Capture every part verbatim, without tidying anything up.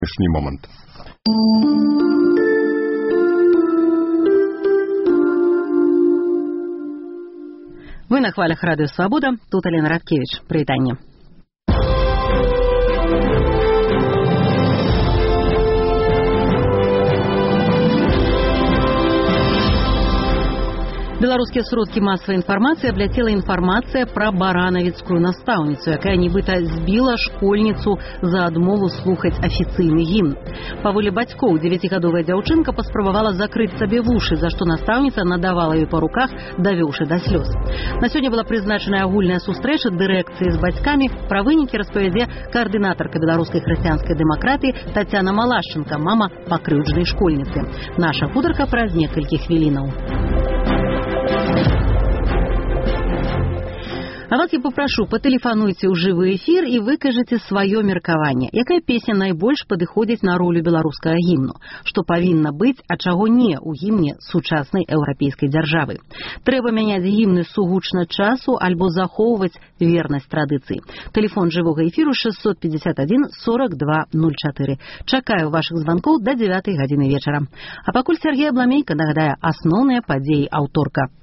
сённяшні момант. Вы на хвалях радио «Свобода». Тут Алена Радкевич. Привитание. Беларускія сродкі масавай інфармацыі абляцела інфармацыя пра баранавіцкую настаўніцу, якая нібыта збіла школьніцу за адмову слухаць афіцыйны гімн. Паволі бацькоў, дзевяцігадовая дзяўчынка паспрабавала закрыць сабе вушы, за што настаўніца надавала ёй па руках, давёўшы да слёз. На сёння была прызначаная агульная сустрэча дырэкцыі з бацькамі. Пра вынікі распавядзе каардынатарка беларускай хрысціянскай дэмакратыі Тацяна Малашченка, мама пакрыўджанай школьніцы. Наша хутарка праз некалькі хвілінаў. А вас я попрошу, патэлефануйце ў жывы эфір і выкажыце сваё меркаванне. Якая песня найбольш падыходзіць на ролю беларускага гімну? Што павінна быць, а чаго не ў гімне сучаснай еўрапейскай дзяржавы? Трэба мяняць гімны сугучна часу альбо захоўваць вернасць традыцыі. Тэлефон жывога эфіру шэсцьсот пятьдесят один сорок два ноль чатыры. Чакаю вашых званкоў да дзевятай гадзіны вечара. А пакуль Сергей Абламейка нагадае асноўныя падзеі аўторка.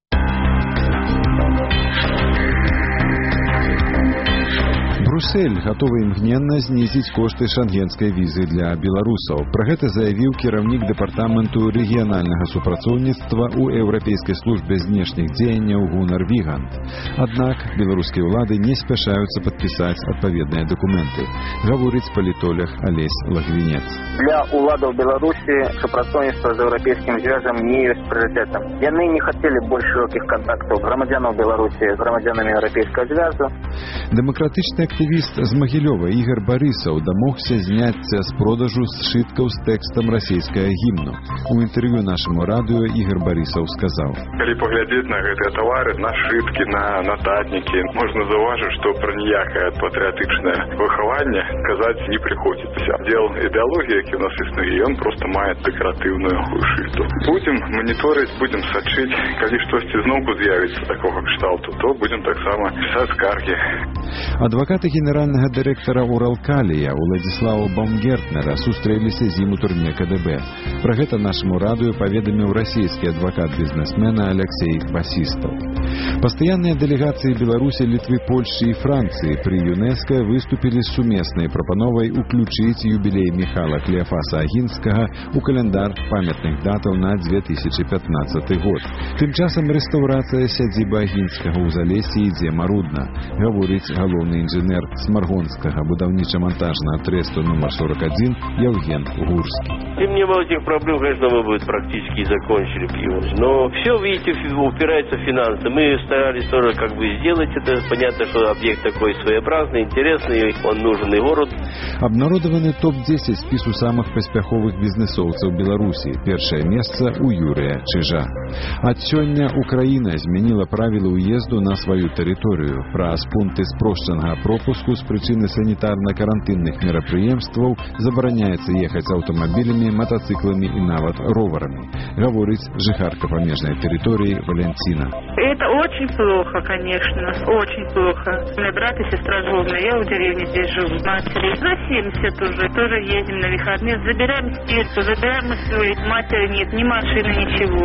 Брюссель гатовы імгненна знізіць кошты шенгенскай візы для беларусаў. Пра гэта заявіў кіраўнік дэпартаменту рэгіянальнага супрацоўніцтва ў еўрапейскай службе знешніх дзеянняў Гунар Вігант. Аднак беларускія ўлады не спяшаюцца падпісаць адпаведныя дакументы, гаворыць палітолог Алесь Лагвінец. Для уладаў Беларусі супрацоўніцтва з еўрапейскім звязам не ёсць прыярытэтам. Яны не хацелі больш шырокіх кантактаў грамадзянаў Беларусі з грамадзянамі еўрапейскага звязу. Дэмакратычны актывіст з Магілёва Ігор Барысаў дамогся зняцця з продажу сшыткаў з тэкстам расійскага гімну. У інтэрв'ю нашаму радыё Ігор Барысаў сказаў: Калі паглядзець на гэтыя тавары, на сшыткі, на нататнікі, можна заўважыць, што пра ніякае патрыятычнае выхаванне казаць не прыходзіцца. Дзел ідэалогіі, які ў нас існуе, ён проста мае дэкаратыўную шыльду. Будзем маніторыць, будзем сачыць, калі штосьці зноўку з'явіцца такога кшталту, то будзем таксама пісаць скаргі. Адвакаты генеральнага дырэктара Уралкалія Уладзіслава Баумгертнера сустрэліся з ім у турме ка дэ бэ. Пра гэта нашаму радыё паведаміў расійскі адвакат бізнесмена Алексей Басістаў. Пастаянныя дэлегацыі Беларусі, Літвы, Польшчы і Францыі пры ЮНЕСКО выступілі з сумеснай прапановай уключыць юбілей Міхала Клеафаса Агінскага ў каляндар памятных датаў на две тысячи пятнадцаты год. Тым часам рэстаўрацыя сядзібы Агінскага ў Залесі ідзе марудна, гаворыць галоўны інжынер Смаргонскага будаўніча-монтажнага тресту номер сорок один Евген Гурский. Тем не было этих проблем, конечно, мы бы практически закончили его. Но все, видите, упирается в финансы. Мы старались тоже как бы сделать это. Понятно, что объект такой своеобразный, интересный, он нужен и городу. Абнародаваны топ десять спісу самых паспяховых бізнесоўцаў Беларусі. Першае месца у Юрыя Чижа. Ад сёння Украіна змяніла правілы ўезду на сваю тэрыторыю. Праз пункты спрошчанага пропуску з прычыны санітарна-карантынных мерапрыемстваў забараняецца ехаць аўтамабілямі, матацыкламі і нават роварамі, гаворыць жыхарка памежнай тэрыторыі Валентина. Это очень плохо, конечно, очень плохо. У меня брат и сестра жёлтые, я в деревне здесь живу, матери. За семьдесят уже, тоже едем на выходные, забираем стирку, забираем свой, матери нет, ни машины, ничего.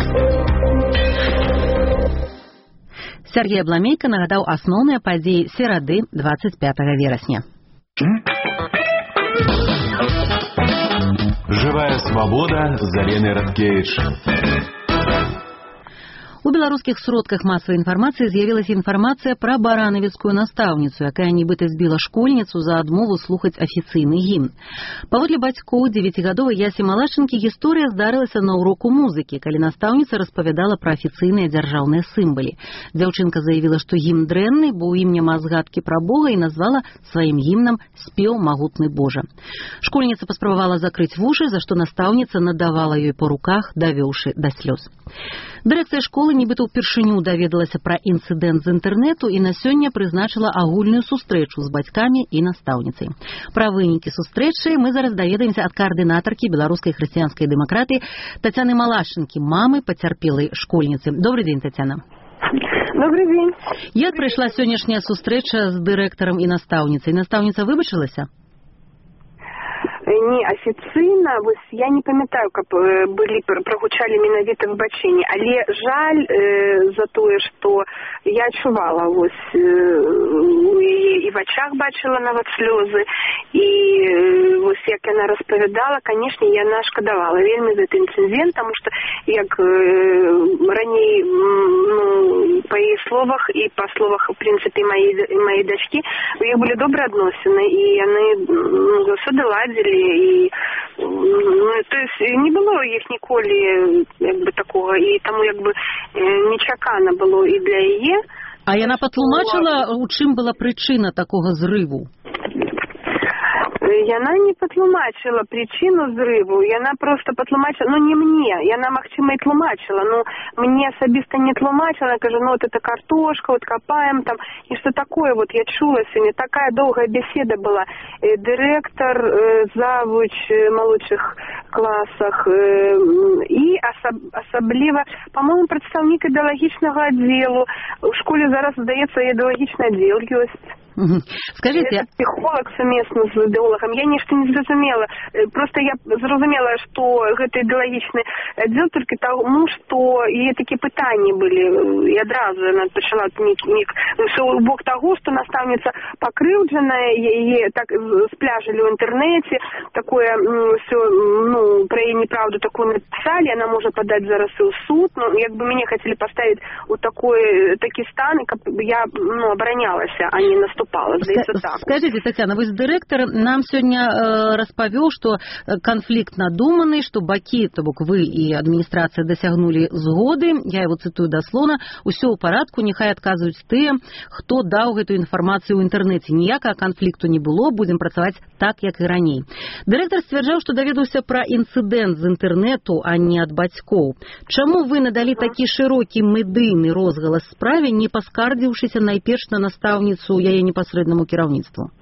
Сергей Абламейка нагадаў асноўныя падзеі серады двадцать пятого верасня. Живая свобода з Аленай Радкевич. У беларускіх сродках масавай інфармацыі з'явілася інфармацыя пра баранавіцкую настаўніцу, якая нібыта збіла школьніцу за адмову слухаць афіцыйны гімн. Паводле бацькоў дзевяцігадовай Ясі Малашчынкі гісторыя здарылася на уроку музыкі, калі настаўніца распавядала пра афіцыйныя дзяржаўныя сімвалы. Дзяўчынка заявіла, што гімн дрэнны, бо ў ім няма згадкі пра Бога, і назвала сваім гімнам «Спеў магутны Божа». Школьніца паспрабавала закрыць вушы, за што настаўніца надавала ёй па руках, давёўшы да слёз. Дырэкцыя школы нібыта ўпершыню даведалася пра інцыдэнт з інтэрнэту і на сёння прызначыла агульную сустрэчу з бацькамі і настаўніцай. Пра вынікі сустрэчы мы зараз даведаемся ад каардынатаркі беларускай хрысціянскай дэмакратыі Тацяны Малашчынкі, мамы пацярпелай школьніцы. Добрый дзень, Тацяна. Добрый дзень. Як прайшла сённяшняя сустрэча з дырэктарам і настаўніцай? Настаўніца выбачылася? неафіцыйна, вось я не памятаю, каб былі прагучалі менавіта выбачэнні, але жаль э, за тое, што я адчувала вось э, і, і в ачах бачыла нават слёзы, і э, вось як яна распавядала, канешне, яна шкадавала вельмі за гэты інцыдэнт, таму што як э, раней ну, па яе словах і па словах в прынцыпе маей маей дачкі, у іх былі добрыя адносіны, і яны ну, заўсёды ладзілі. І, ну, то есть не было іх ніколі як бы такого, і таму як бы нечакана было і для яе. А яна патлумачыла, у чым была прычына такога зрыву? Яна не патлумачыла прычыну зрыву, яна просто патлумачыла, ну не мне, яна, магчыма, і тлумачыла, ну мне асабіста не тлумачыла, кажа, ну вот это картошка, вот копаем там, и что такое, вот я чула сегодня, такая долгая беседа была, директор, завуч молодших классах, и особ, особливо, по-моему, представник идеологичного отделу, в школе зараз, здаецца, идеологичный отдел есть. Скажите, это психолог совместно с идеологом. Я нечто не зразумела. Просто я зразумела, что это идеологичный отдел только тому, что и такие пытания были. И одразу она начала миг-миг. Все бок того, что наставница покрывдженная, ей так спляжили в интернете, такое все, ну, про ее неправду такую написали, она может подать зараз в суд. Ну, как бы меня хотели поставить вот такой, такие станы, как бы я, ну, оборонялась, а не наступала. Скажите, Татьяна, вы директор нам сегодня э, распавёў, что конфликт надуманный, что бакі, то бок вы и администрация досягнули згоды, я его цитую дословно, усё ў парадку, нехай адказваюць тыя, хто даў гэту інфармацыю ў інтэрнэце. Ніякага канфлікту не было, будем працаваць так, як і раней. Директор сцвярджаў, што даведаўся пра інцыдэнт з інтэрнэту, а не ад бацькоў. Чаму вы надалі такі шырокі медыйны розгалас справе, не паскардзіўшыся найперш на настаўніцу яе непасрэднаму кіраўніцтву?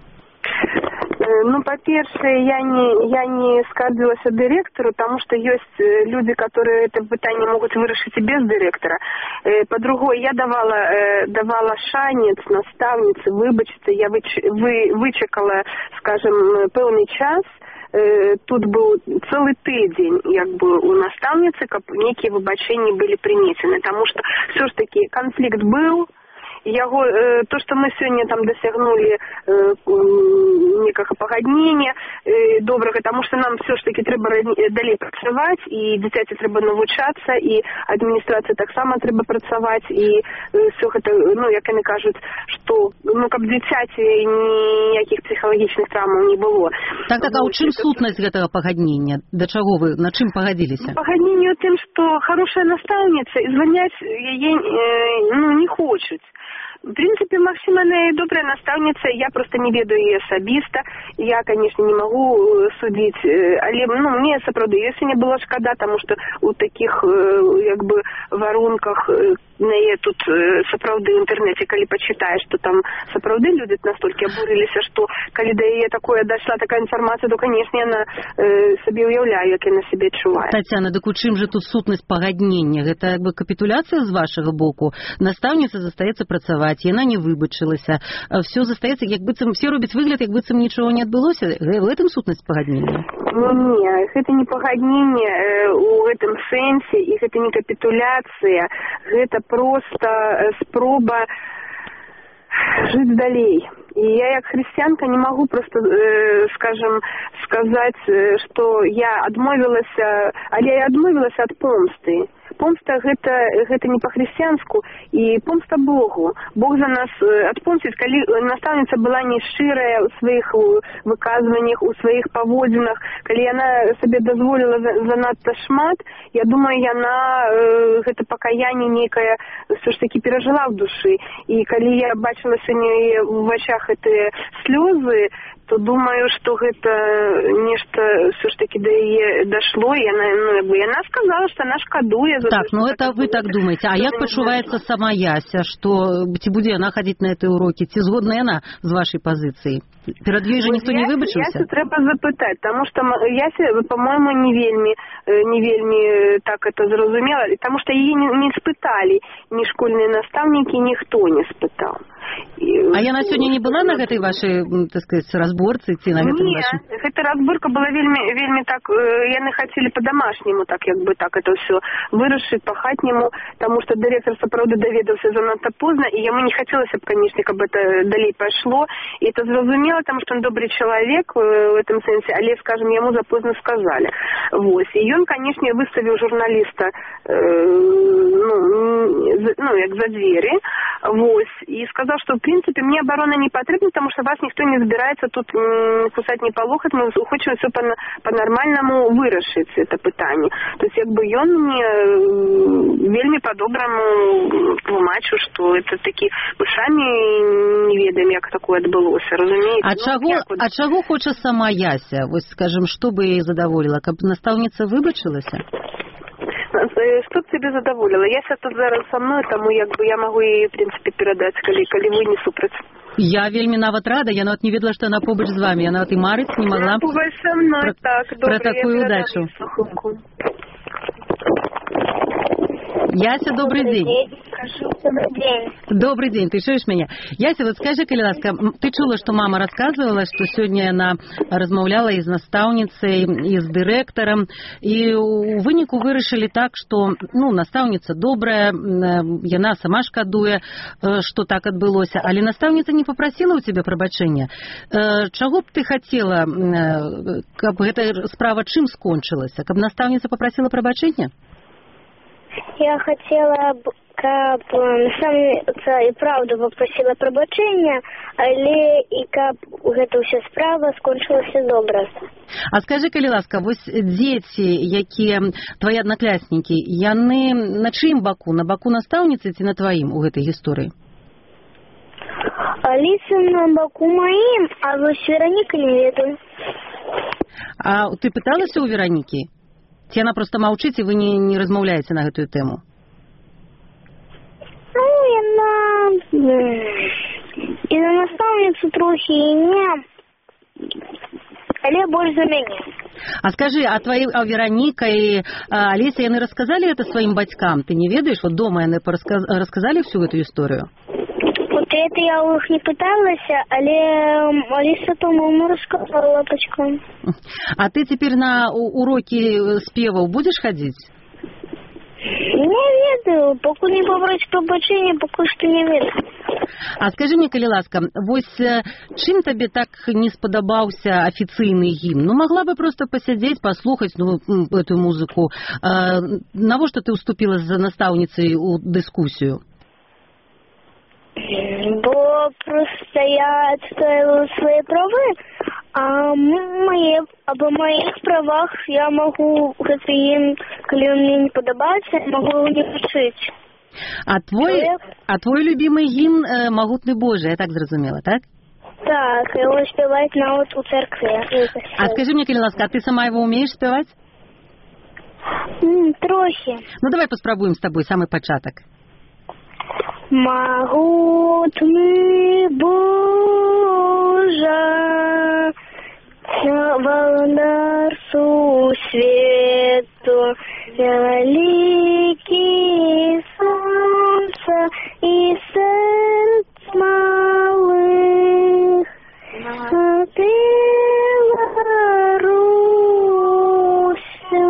Ну, по-першее, я не, я не скардзілася директору, потому что есть люди, которые это пытание могут вырашить и без директора. По-другое, я давала, давала шанец наставнице выбачиться, я выч, вы, вычекала, скажем, пэўны час. Тут был целый тыдзень, як бы, у наставницы, каб некие выбачэнні были принесены, потому что все ж таки конфликт был. Яго, э, то, что мы сегодня там досягнули э, некага пагаднення э, добрага, потому что нам все ж таки трэба далей працаваць, і дзіцяці трэба навучацца, і адміністрацыі таксама трэба працаваць, і э, все гэта, ну, як яны кажуць, што, ну, каб дзіцяці ніякіх псіхалагічных траўмаў не было. Так, так, а ў чым сутнасць гэтага пагаднення? Да чаго вы, на чым пагадзіліся? Пагадненне ў тым, што хорошая настаўніца, і званяць яе э, ну, не хочуць. В принципе, Максима, она и добрая наставница, я просто не ведаю ее особисто, я, конечно, не могу судить, але, ну, мне, сапраўды, если не было шкада, потому что у таких, как бы, воронках на яе тут сапраўды в интернете, коли почитаешь, что там сапраўды люди настолько обурились, что, коли до яе такое дошла такая информация, то, конечно, она э, себе уявляю, как я на себе чуваю. Татьяна, так у чым же тут сутнасць пагаднення? Это, как бы, капитуляция з вашего боку? Наставница застаецца працаваць, яна не выбачылася, все застаецца, як быццам, все робяць выгляд, як быццам нічого не адбылося. В этом сутнасць пагаднення? Ну, не, гэта не пагадненне э, у гэтым сэнсе, і гэта не капитуляция, гэта просто спроба жыць далей. И я, как христианка, не могу просто, э, скажем, сказать, что я адмовилась, але я адмовилась от помсты. Помста гэта, гэта не по-христианску, и помста Богу. Бог за нас отпомстит, калі наставница была не шчырая у своих выказываниях, у своих поводзінах, калі яна себе дозволила занадто шмат, я думаю, яна э, гэта покаяние некое все ж таки пережила в душы. И калі я бачила сегодня в очах эти слезы, то думаю, что гэта нешта все ж таки до яе дошло, и она, ну, яна сказала, что она шкадуе. Так, ну это вы так думаете. А як пачуваецца сама Яся, что ці будзе яна хадзіць на эти уроки? Ці згодна яна з вашей позицией? Перад ёй же ніхто не выбачыўся? Ясю трэба запытаць, потому что Яся, по-моему, не вельмі, не вельмі так это зразумела, потому что яе не, не спытали ни школьные наставники, никто не спытал. А яна сегодня не была на этой вашей, так сказать, разборке? разборцы ці на гэтым вашым? Не, гэта разборка была вельмі, вельмі так, яны хацелі по-домашняму, так як бы так это все вырашыць па-хатняму, таму што дырэктар сапраўды даведаўся занадта позна, і яму не хацелася б, канешне, каб это далей пайшло, і это зразумела, таму што он добрый чалавек в этом сэнсе, але, скажем, яму запозна сказалі. Вось, і ён, канешне, выставіў журналіста э, ну, ну, як за двері, вось, і сказаў, што, в прынцыпе, мне абарона не патрэбна, таму што вас ніхто не збіраецца тут кусаць, не палохаць, мы хочам все по-нормальнаму вырашыць это пытанне. То есть, як бы ён мне вельмі по-добраму тлумачыў, што это такі, мы самі не ведаем, як такое адбылося, разумееце? А, ну, чаго, вот... а чаго хоча сама Яся? Вось, скажем, што бы яе задаволіла? Каб настаўніца выбачылася? Што б тебе задаволіла? Яся тут зараз са мной, таму як бы я магу яе, в прынцыпе, перадаць, калі, калі вы не супраць. Я вельмі нават рада, я нават не ведала, што яна побач з вами, я нават і марыць не магла са мной, пра, так, добре, пра такую удачу. Яся, добрый день. Добрый день. Добрый день, ты чуеш мяне? Яся, вот скажи, калі ласка, ты чула, што мама расказвала, што сёння яна размаўляла і з настаўніцай, і з дырэктарам, і у выніку вырашылі так, што, ну, настаўніца добрая, яна сама шкадуе, што так адбылося, але настаўніца не папрасіла ў цябе прабачэння. Чаго б ты хацела, каб гэта справа чым скончылася? Каб настаўніца папрасіла прабачэння? Я хотела, каб настаўніца і правду попросила прабачэння, але і каб гэта ўся справа скончылася добра. А скажи, калі ласка, вось дзеці, якія твои аднакляснікі, яны на чыім баку? На баку настаўніцы ці на тваім у гэтай гісторыі? Аліса на баку маім, а вось Вераніка не ведаю. А ты пыталася ў Веранікі? Ці яна проста маўчыць, і вы не, не размаўляеце на гэтую тэму? Ну, яна... І за настаўніцу трохі, і не... Але больш за мяне. А скажы, а твои а Вераніка і а, Аліса, яны расказалі гэта сваім бацькам? Ты не ведаеш, вот дома яны пораз... расказалі всю эту історыю? Вот это я у іх не пыталася, але Аліса, по-моему, рассказала бацькам. А ты теперь на уроки спеваў будешь ходить? Не ведаю, пакуль не пабраць прабачэння, пакуль што не ведаю. А скажи мне, калі ласка, вось чым табе так не спадабаўся афіцыйны гімн? Ну, могла бы просто посядзець, паслухаць ну, эту музыку. А, навошта ты уступила за настаўніцай у дыскусію? Бо просто я отстаивала свои права, а мои, об моих правах я могу, гэта им, калі он мне не подобается, могу его не пошить. А твой, а твой любимый гимн э, «Могутный Боже», я так зразумела, так? Так, его спевать нават у церкве. А скажи мне, калі ласка, а ты сама его умеешь спевать? Mm, трохи. Ну, давай паспрабуем с тобой самый початок. Могутный Боже, володар свету, великий солнце и сердц малых, а ты, Руся,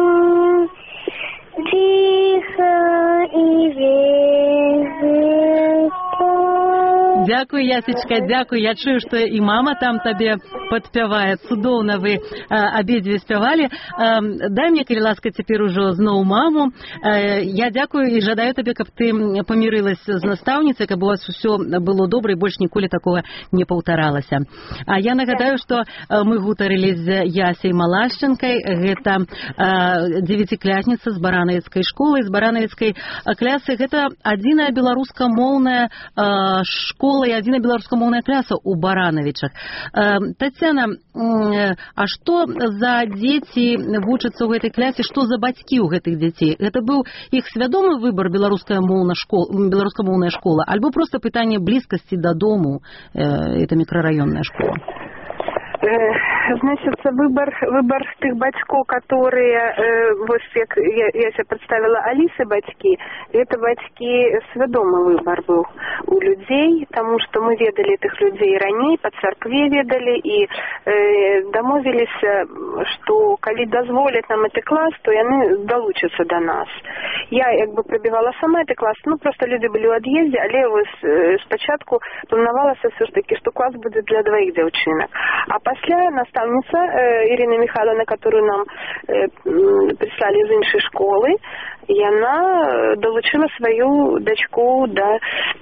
тихо и верно. Дякую, Ясечка, дякую. Я чую, што і мама там табе падпявае. Цудоўна вы абедзве спявалі. Дай мне, калі ласка, цяпер ужо зноў маму. Я дзякую і жадаю табе, каб ты памірылася з настаўніцай, каб у вас усё было добра і больш ніколі такога не паўтаралася. А я нагадаю, што мы гутарылі з Ясей Малашчанкай. Гэта дзевяціклясніца з баранавіцкай школы, з баранавіцкай клясы. Гэта адзіная беларускамоўная школа і адзіная беларускамоўная кляса ў Баранавічах. Тацяна, а што за дзеці вучацца ў гэтай клясе, што за бацькі ў гэтых дзяцей? Гэта быў іх свядомы выбар беларускамоўная школа, беларускамоўная школа, альбо проста пытанне блізкасці дадому, это мікрараённая школа? Значит, выбор, выбор тых бацькоў, которые, э, вот как я, я себе представила, Алисы бацькі, это бацькі свядомы выбор был у людей, потому что мы ведали этих людей ранее, по церкве ведали и э, домовились, что коли дозволят нам этот класс, то яны долучатся до нас. Я як бы пробивала сама этот класс, ну просто люди были в отъезде, але вось э, спочатку планувалася все ж таки, что класс будет для двоих девчонок. А после наставница э, Ирина Михайловна, которую нам э, прислали из іншай школы, и она долучила свою дочку до,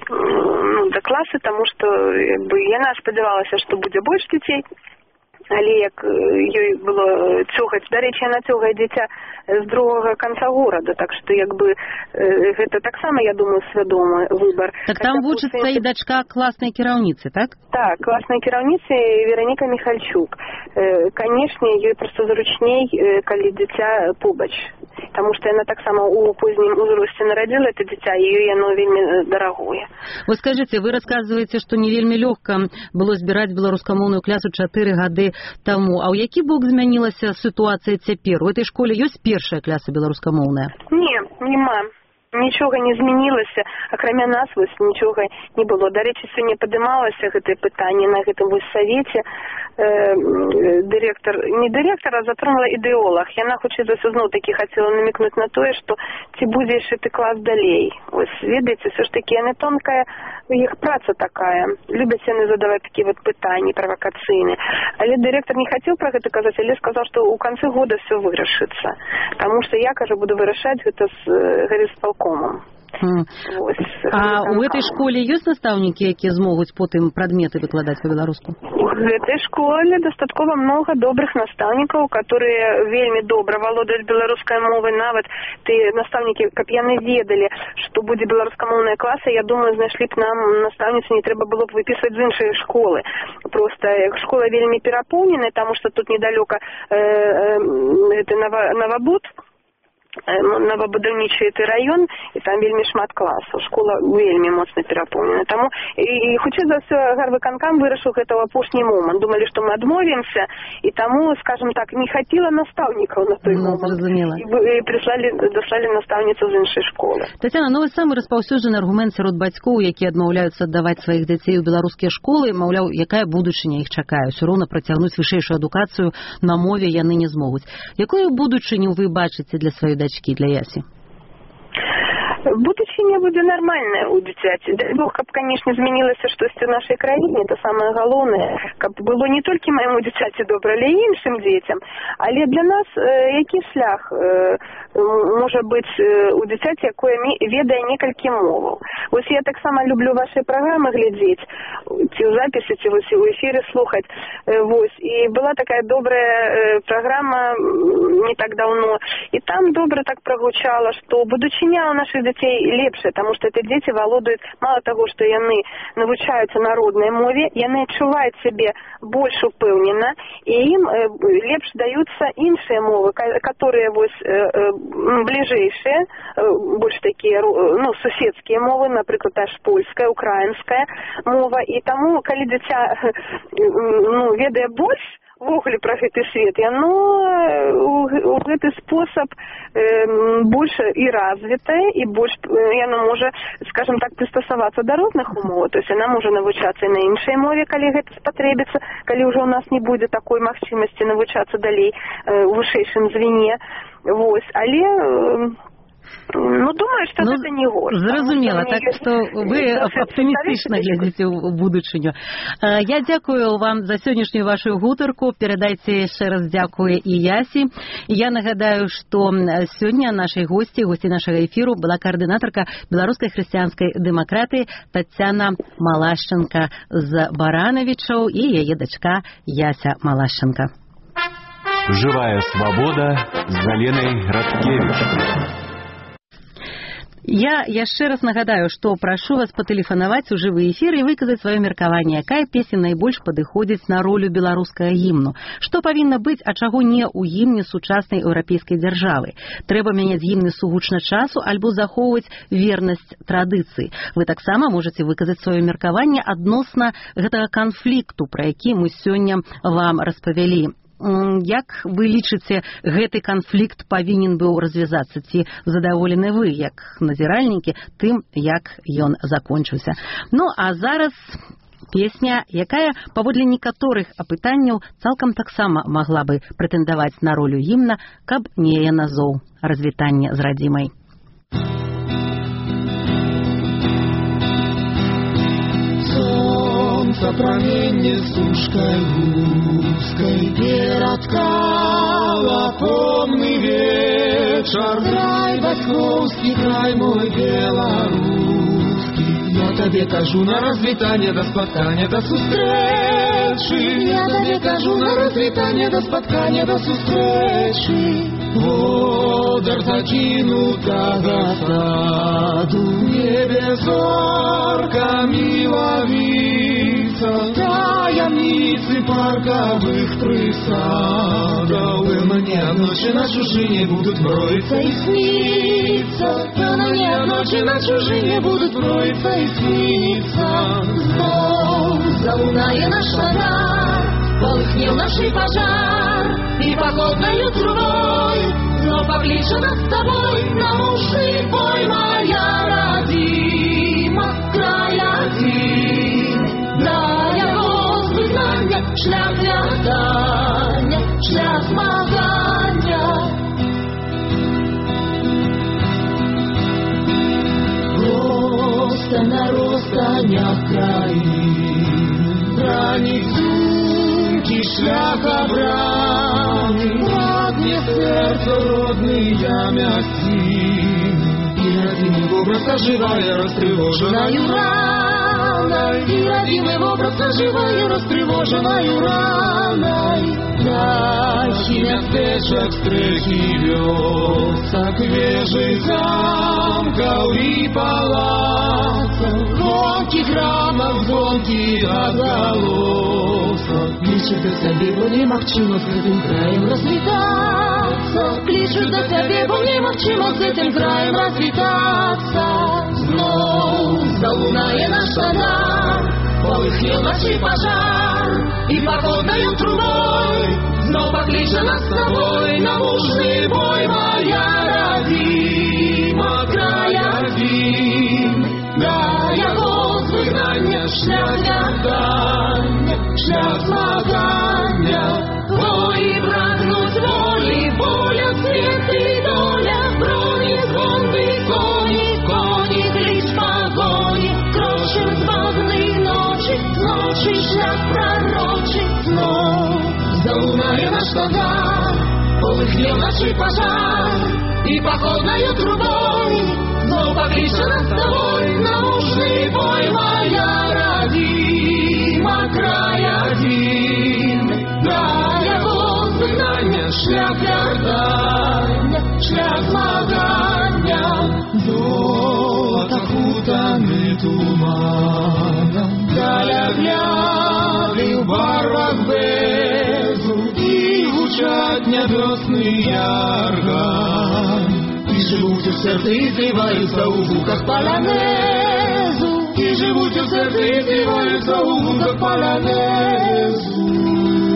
ну, до класса, потому что как бы, яна спадзявалася, что будет больше детей. Але як ёй было цёгаць, дарэчы, яна цёгае дзіця з другога канца горада, так што як бы гэта таксама, я думаю, свядомы выбор. Так там вучыцца і дачка класнай кіраўніцы, так? Так, класнай кіраўніцы Вераніка Михальчук. Канешне, ёй проста зручней, калі дзіця побач, таму што яна таксама у познім узросце нарадзіла это дзіця, і ёй яно вельмі дарагое. Вы скажыце, вы расказваеце, што не вельмі лёгка было збіраць беларускамоўную класу чатыры гады таму. А ў які бок змянілася сітуацыя цяпер? У этой школе ёсць першая класа беларускамоўная? Не, нема. Нічога не змянілася, акрамя нас вось нічога не было. Дарэчы, сёння падымалася гэтае пытанне на гэтым вось савеце. Э, дырэктар, не дырэктар, а затронула ідэолог. Яна хутчэй за ўсё зноў такі хацела намекнуць на тое, што ці будзе яшчэ ты клас далей. Вось ведаеце, все ж такі яны тонкая, іх праца такая. Любяць яны задаваць такія вот пытанні правакацыйныя. Але дырэктар не хацеў пра гэта казаць, але сказаў, што ў канцы года все вырашыцца. Таму што я, кажа, буду вырашаць гэта з гарисполкомом. Вось, а у этой школе ёсць настаўнікі, якія змогуць потым прадметы выкладаць па-беларуску? У гэтай школе дастаткова много добрых настаўнікаў, которые вельмі добра валодаюць беларускай мовай. Нават тыя настаўнікі, каб яны ведалі, што будзе беларускамоўныя класы, я думаю, знайшлі б нам настаўніцы, не трэба было б выпісваць з іншай школы. Просто школа вельмі перапоўненая, таму што тут недалёка э, э, это Новобуд, новобудаўнічы это раён, і там вельмі шмат класаў. Школа вельмі моцна перапоўнена. Таму і, і хутчэй за ўсё гарвыканкам вырашыў гэта ў апошні момант. Думалі, што мы адмовімся, і таму, скажем так, не хапіла настаўнікаў на той ну, момант. Зразумела. І, і прыслалі, даслалі настаўніцу з іншай школы. Тацяна, ну самы распаўсюджаны аргумент сярод бацькоў, якія адмаўляюцца аддаваць сваіх дзяцей у беларускія школы, маўляў, якая будучыня іх чакае. Усё роўна працягнуць вышэйшую адукацыю на мове яны не змогуць. Якую будучыню вы бачыце для сваёй дачкі, для Ясі? Будучыня будзе нармальная у дзіцяці. Дай Бог, каб, канешне, змянілася штосьці ў нашай краіне, это самае галоўнае, каб было не толькі майму дзіцяці добра, але і іншым дзецям. Але для нас э, які шлях э, можа быць э, у дзіцяці, якое ведае некалькі моваў. Вось я таксама люблю ваши праграмы глядзець, ці ў запісы, ці вось у эфіры слухаць. Э, вось. І была такая добрая э, праграма не так даўно, і там добра так прагучала, што будучыня ў нашых дзяцей лепшая, потому что эти дети валодают, мало того, что яны навучаюцца народной мове, яны адчуваюць сябе больш упэўнена, і ім э, лепш даюцца іншыя мовы, которые вось э, э, бліжэйшыя, э, больш такія, ну, суседскія мовы, напрыклад, аж польская, украінская мова, і таму, калі дзіця э, ну, ведае больш ввогуле пра гэты свет, яно у гэты спосаб э, больш і развітае, і больш яно можа, скажем так, прыстасавацца да розных умоў. То есть яна можа навучацца і на іншай мове, калі гэта спатрэбіцца, калі ўжо у нас не будзе такой магчымасці навучацца далей э, у вышэйшым звене. Вось, але э, ну, думаю, што ну, гэта не горш. Зразумела, так што вы аптымістычна глядзіце ў будучыню. Я дзякую вам за сённяшнюю вашу гутарку. Перадайце яшчэ раз дзякую і Ясі. Я нагадаю, што сёння нашай госці, госці нашага эфіру была каардынатарка беларускай хрысціянскай дэмакратыі Тацяна Малашченка з Баранавічаў і яе дачка Яся Малашченка. Живая свобода з Галенай Радкевіч. Я яшчэ раз нагадаю, што прашу вас патэлефанаваць у жывы эфір і выказаць сваё меркаванне, якая песня найбольш падыходзіць на ролю беларускага гімну. Што павінна быць, а чаго не ў гімне сучаснай еўрапейскай дзяржавы? Трэба мяняць гімны сугучна часу альбо захоўваць вернасць традыцыі. Вы таксама можаце выказаць сваё меркаванне адносна гэтага канфлікту, пра які мы сёння вам распавялі. Як вы лічыце, гэты канфлікт павінен быў развязацца? Ці задаволены вы, як назіральнікі, тым, як ён закончыўся? Ну, а зараз песня, якая, паводле некаторых апытанняў, цалкам таксама магла бы прэтэндаваць на ролю гімна, каб не яна зоў. Развітанне з радзімай. Солнце промене сушкой узкой переткало помный вечер. Край Басковский, край мой белорусский. Я тебе кажу на развитание до споткания до сустрэчы. Я тебе кажу на развитание до споткания до сустрэчы. Водар закинута за саду, небе зорка миловица, таямницы парковых присадов. И мне ночи на чужине будут броиться и сниться, и мне ночи на чужине будут броиться и сниться. Знов залунає наш фонарь, полыхнел наший пожар, и походною трубой снова поближе нас с тобой на мужий бой, моя родима, край один. Да, я возвызнання, шлях вязання, шлях змагання. Просто на розстанях країн ранить думки, шлях обраны. Радне сердце родные мягкие, и родимый образ оживая растревоженную раной, и родимый образ оживая растревоженную раной. Дахи мястечек, стрехи вёсок, вежи замков и палацов, гонки храмов, звонки отголосок. Кличут до себе, бо немагчыма з гэтым краем развітацца. Кличут до себе, бо немагчыма з гэтым краем развітацца. Зноў залунае наш фонарь, полыхнел ночи пожар, и походною трубой снова покличе нас с тобой на мужный бой, моя родима, край один. Да, я возвызнання, шлях вязання, шлях змагання. Бой прагнуть волі, воля, свет и доля, брони, звонки, коні, коні, клич погоні, крошим звозний ночі, ночі шлях пророчий. Знов залунає наш фонарь, полыхнел наший пожар, и походною трубой снова поближе нас с тобой на мужный бой, моя родима, край один. Да, я возвызнання, шлях вязання, шлях змагання. Золото хутаны туманом, даля гляди в барвах безу, и гучать небесный орган. И живут у сердце, и сливаются у звуках полонезу, и живут у сердце, и сливаются у звуках полонезу.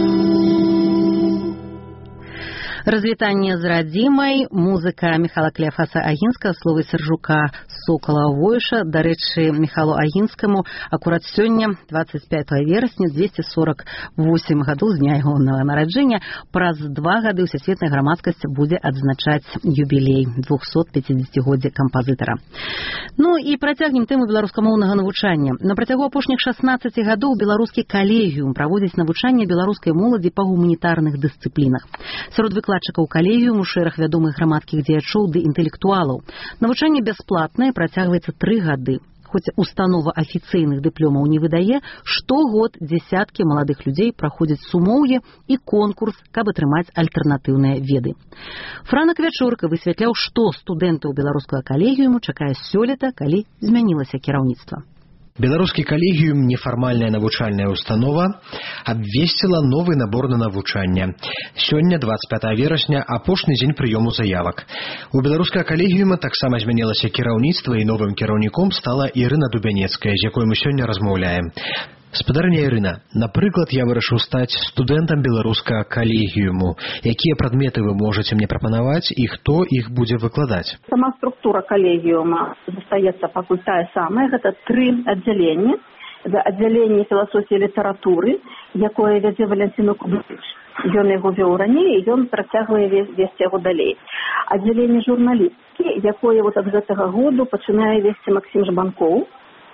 Развітанне з радзімай, музыка Михала Кляфаса Агінскага, словы Сержука Сокала Войша. Дарэчы, Михалу Агінскаму акурат сёння, двадцать пятого верасня, двести сорок восемь гадоў з дня яго нараджэння. Праз два гады ўсесветная грамадскасць будзе адзначаць юбілей двухсотпятидесятигоддзя кампазітара. Ну і працягнем тэму беларускамоўнага навучання. На працягу апошніх шаснаццаці гадоў беларускі калегіум праводзіць навучанне беларускай моладзі па гуманітарных дысцыплінах. Сярод выкладчыкаў калегіуму шэраг вядомых грамадскіх дзеячоў ды інтэлектуалаў. Навучанне бясплатнае, працягваецца тры гады. хоць установа афіцыйных дыпломаў не выдае, штогод дзесяткі маладых людзей праходзяць сумоўе і конкурс, каб атрымаць альтэрнатыўныя веды. Франак Вячорка высвятляў, што студэнтаў беларускага калегіуму чакае сёлета, калі змянілася кіраўніцтва. Беларускі калегіум, нефармальная навучальная установа, абвесціла новы набор на навучанне. Сёння, дваццаць пятага верасня, апошні дзень прыёму заявак. У беларускага калегіума таксама змянілася кіраўніцтва, і новым кіраўніком стала Ірына Дубянецкая, з якой мы сёння размаўляем. Спадарня Ірына, напрыклад, я вырашыў стаць студэнтам беларускага калегіуму. Якія прадметы вы можаце мне прапанаваць і хто іх будзе выкладаць? Сама структура калегіума застаецца пакуль тая самая. Гэта тры аддзяленні. Гэта аддзяленне філасофіі і літаратуры, якое вядзе Валентин Кубович. Ён яго вёў раней, і ён працягвае весці яго далей. Аддзяленне журналісткі, якое вот ад гэтага году пачынае весці Максім Жбанкоў.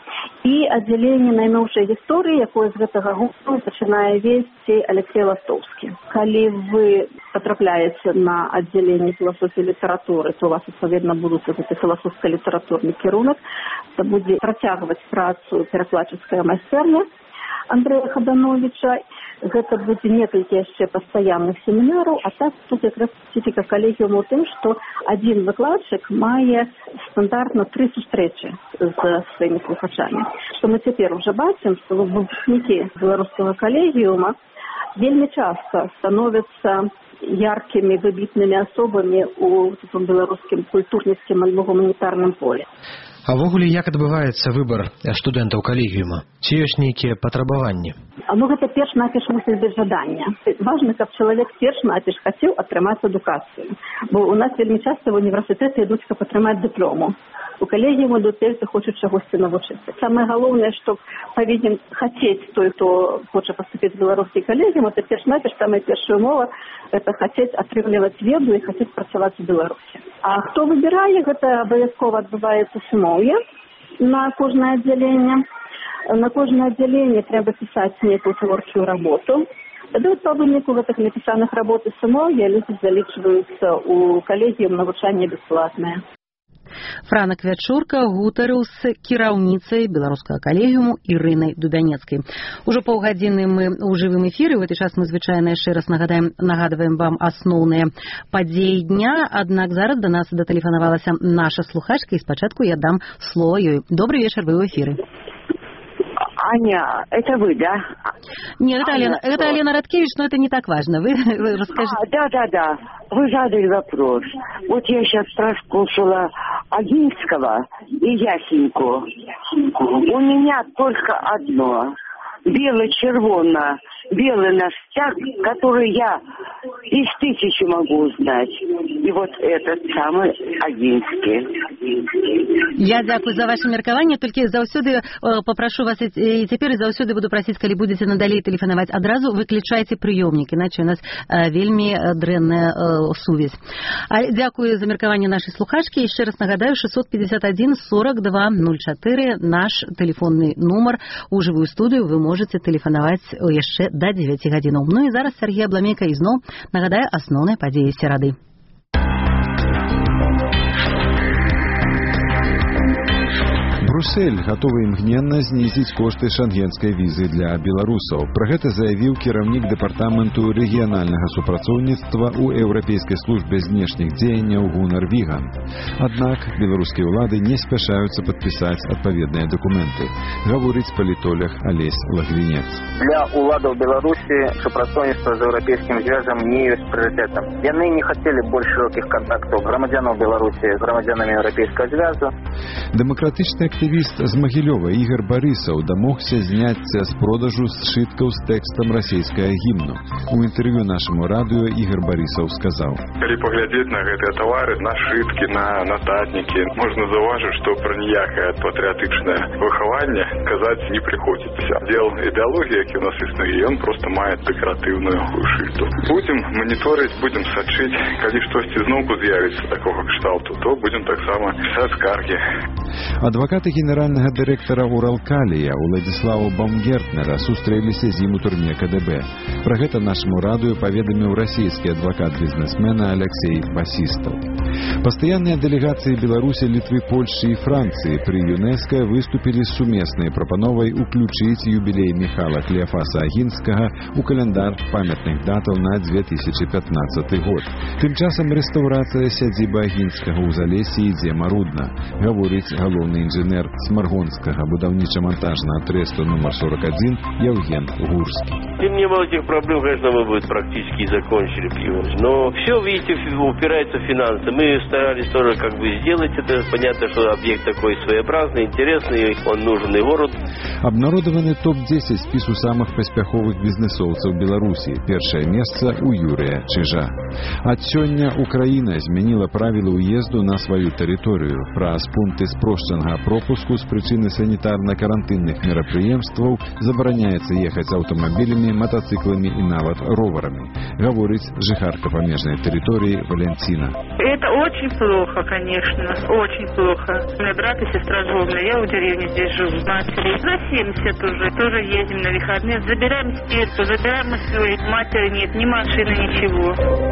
І аддзяленне найноўшай гісторыі, якое з гэтага году пачынае весці Алексей Ластовскі. Калі вы потрапляеце на аддзяленне філасофіі літаратуры, то у вас, адпаведна, будуць гэты філасофска-літаратурны кірунак, то будзе працягваць працу перакладчыцкая майстэрня Андрэя Хадановича. Гэта будзе некалькі яшчэ пастаянных семінараў, а так тут якраз спецыфіка калегіуму ў тым, што адзін выкладчык мае стандартна тры сустрэчы з сваімі слухачамі. Што мы цяпер уже бачым, што выпускнікі беларускага калегіума вельмі часта становяцца яркімі, выбітнымі асобамі ў беларускім культурніцкім альбо гуманітарным поле. А ввогуле, як адбываецца выбар студэнтаў калегіума? Ці ёсць нейкія патрабаванні? Ну, гэта перш-наперш мусіць быць жаданне. Важна, каб чалавек перш-наперш хацеў атрымаць адукацыю. Бо у нас вельмі часта в універсітэты ідуць, каб атрымаць дыплому. У калегіуму ідуць тыя, хто хочуць чагосьці навучыцца. Самае галоўнае, што павінен хацець той, хто хоча паступіць в беларускі калегіум, это перш-наперш самая першая умова, это хацець атрымліваць веду і хацець працаваць у Беларусі. А хто выбірае, гэта абавязкова адбываецца сумоўе на кожнае аддзяленне. На кожнае аддзяленне трэба пісаць нейкую творчую работу. Тады па выніку гэтых напісаных работ і сумоўе людзі залічваюцца ў калегіум, навучанне бясплатнае. Франак Вячорка гутарыў з кіраўніцай беларускага калегіуму Ірынай Дубянецкай. Ужо паўгадзіны мы ў жывым эфіры. У гэты час мы звычайна яшчэ раз нагадаем, нагадваем вам асноўныя падзеі дня. Аднак зараз да нас датэлефанавалася наша слухачка, і спачатку я дам слово ёй. Добрый вечер, вы ў эфіры. Аня, это вы, да? Нет, это Алена, это Алена Радкевич, но это не так важно. Вы, вы расскажите. А, да, да, да. Вы задали вопрос. Вот я сейчас прослушала Агинского и Ясеньку. У меня только одно. Бело-червоно. Белый наш стяг, который я из тысячи могу узнать. И вот этот самый Агинский. Я дзякую за ваше меркаванне, толькі заўсёды папрашу вас, і цяпер заўсёды буду прасіць, калі будзеце надалей тэлефанаваць, адразу выключайце прыёмнік, іначе у нас вельмі дрэнная сувязь. Дзякую за меркаванне нашай слухачкі. Яшчэ раз нагадаю, шестьсот пятьдесят один сорок два ноль четыре наш тэлефонны нумар. У жывую студыю вы можете тэлефанаваць яшчэ да дзевяці гадзінаў. Ну і зараз Сергей Абламейка ізноў нагадае асноўныя падзеі серады. Брюссель гатовы імгненна знізіць кошты шенгенскай візы для беларусаў. Пра гэта заявіў кіраўнік дэпартаменту рэгіянальнага супрацоўніцтва ў Еўрапейскай службе знешніх дзеянняў Гунар Віган. Аднак беларускія ўлады не спяшаюцца падпісаць адпаведныя дакументы, гаворыць палітолог Алесь Лагвінец. Для уладаў Беларусі супрацоўніцтва з Еўрапейскім звязам не ёсць прыярытэтам. Яны не хацелі больш шырокіх кантактаў грамадзянаў Беларусі з грамадзянамі Еўрапейскага звязу. Дэмакратычны актывіст з Магілёва Ігор Барысаў дамогся зняцця з продажу сшыткаў з тэкстам расійскага гімну. У інтэрв'ю нашаму радыё Ігор Барысаў сказаў: Калі паглядзець на гэтыя тавары, на сшыткі, на нататнікі, можна заўважыць, што пра ніякае патрыятычнае выхаванне казаць не прыходзіцца. Дзел ідэалогіі, які ў нас існуе, ён проста мае дэкаратыўную шыльду. Будзем маніторыць, будзем сачыць. Калі штосьці зноўку з'явіцца такога кшталту, то будзем таксама пісаць скаргі. Адвакаты генеральнага дырэктара Уралкалія Уладзіслава Бамгертнера сустрэліся з ім у турме КДБ. Пра гэта нашаму радыё паведаміў расійскі адвакат бізнесмена Алексей Басістаў. Пастаянныя дэлегацыі Беларусі, Літвы, Польшчы і Францыі пры ЮНЕСКО выступілі з сумеснай прапановай уключыць юбілей Міхала Клеафаса Агінскага ў каляндар памятных датаў на две тысячи пятнадцаты год. Тым часам рэстаўрацыя сядзібы Агінскага ў Залесі ідзе марудна, гаворыць галоўны інжынер Смаргонскага будаўніча-монтажнага тресту номер сорок один Евген Гурский. Тем не менее, этих проблем, конечно, мы бы практически закончили, но все, видите, упирается в финансы. Мы старались тоже как бы сделать это. Понятно, что объект такой своеобразный, интересный, он нужен и городу. Абнародаваны топ десять спісу самых паспяховых бізнесоўцаў Беларусі. Першае месца у Юрыя Чижа. Ад сёння Украіна змяніла правілы ўезду на сваю тэрыторыю. Праз пункты спрошчанага пропуску з прычыны санітарна-карантынных мерапрыемстваў забараняецца ехаць аўтамабілямі, мотоцикламі і нават роварамі, гаворыць жыхарка памежнай тэрыторыі Валентина. Это очень плохо, конечно, очень плохо. У меня брат и сестра жёлтая, я в деревне здесь живу, матери. За семьдесят уже, тоже едем на выходные, забираем спирту, забираем свою, матери нет, ни машины, ничего.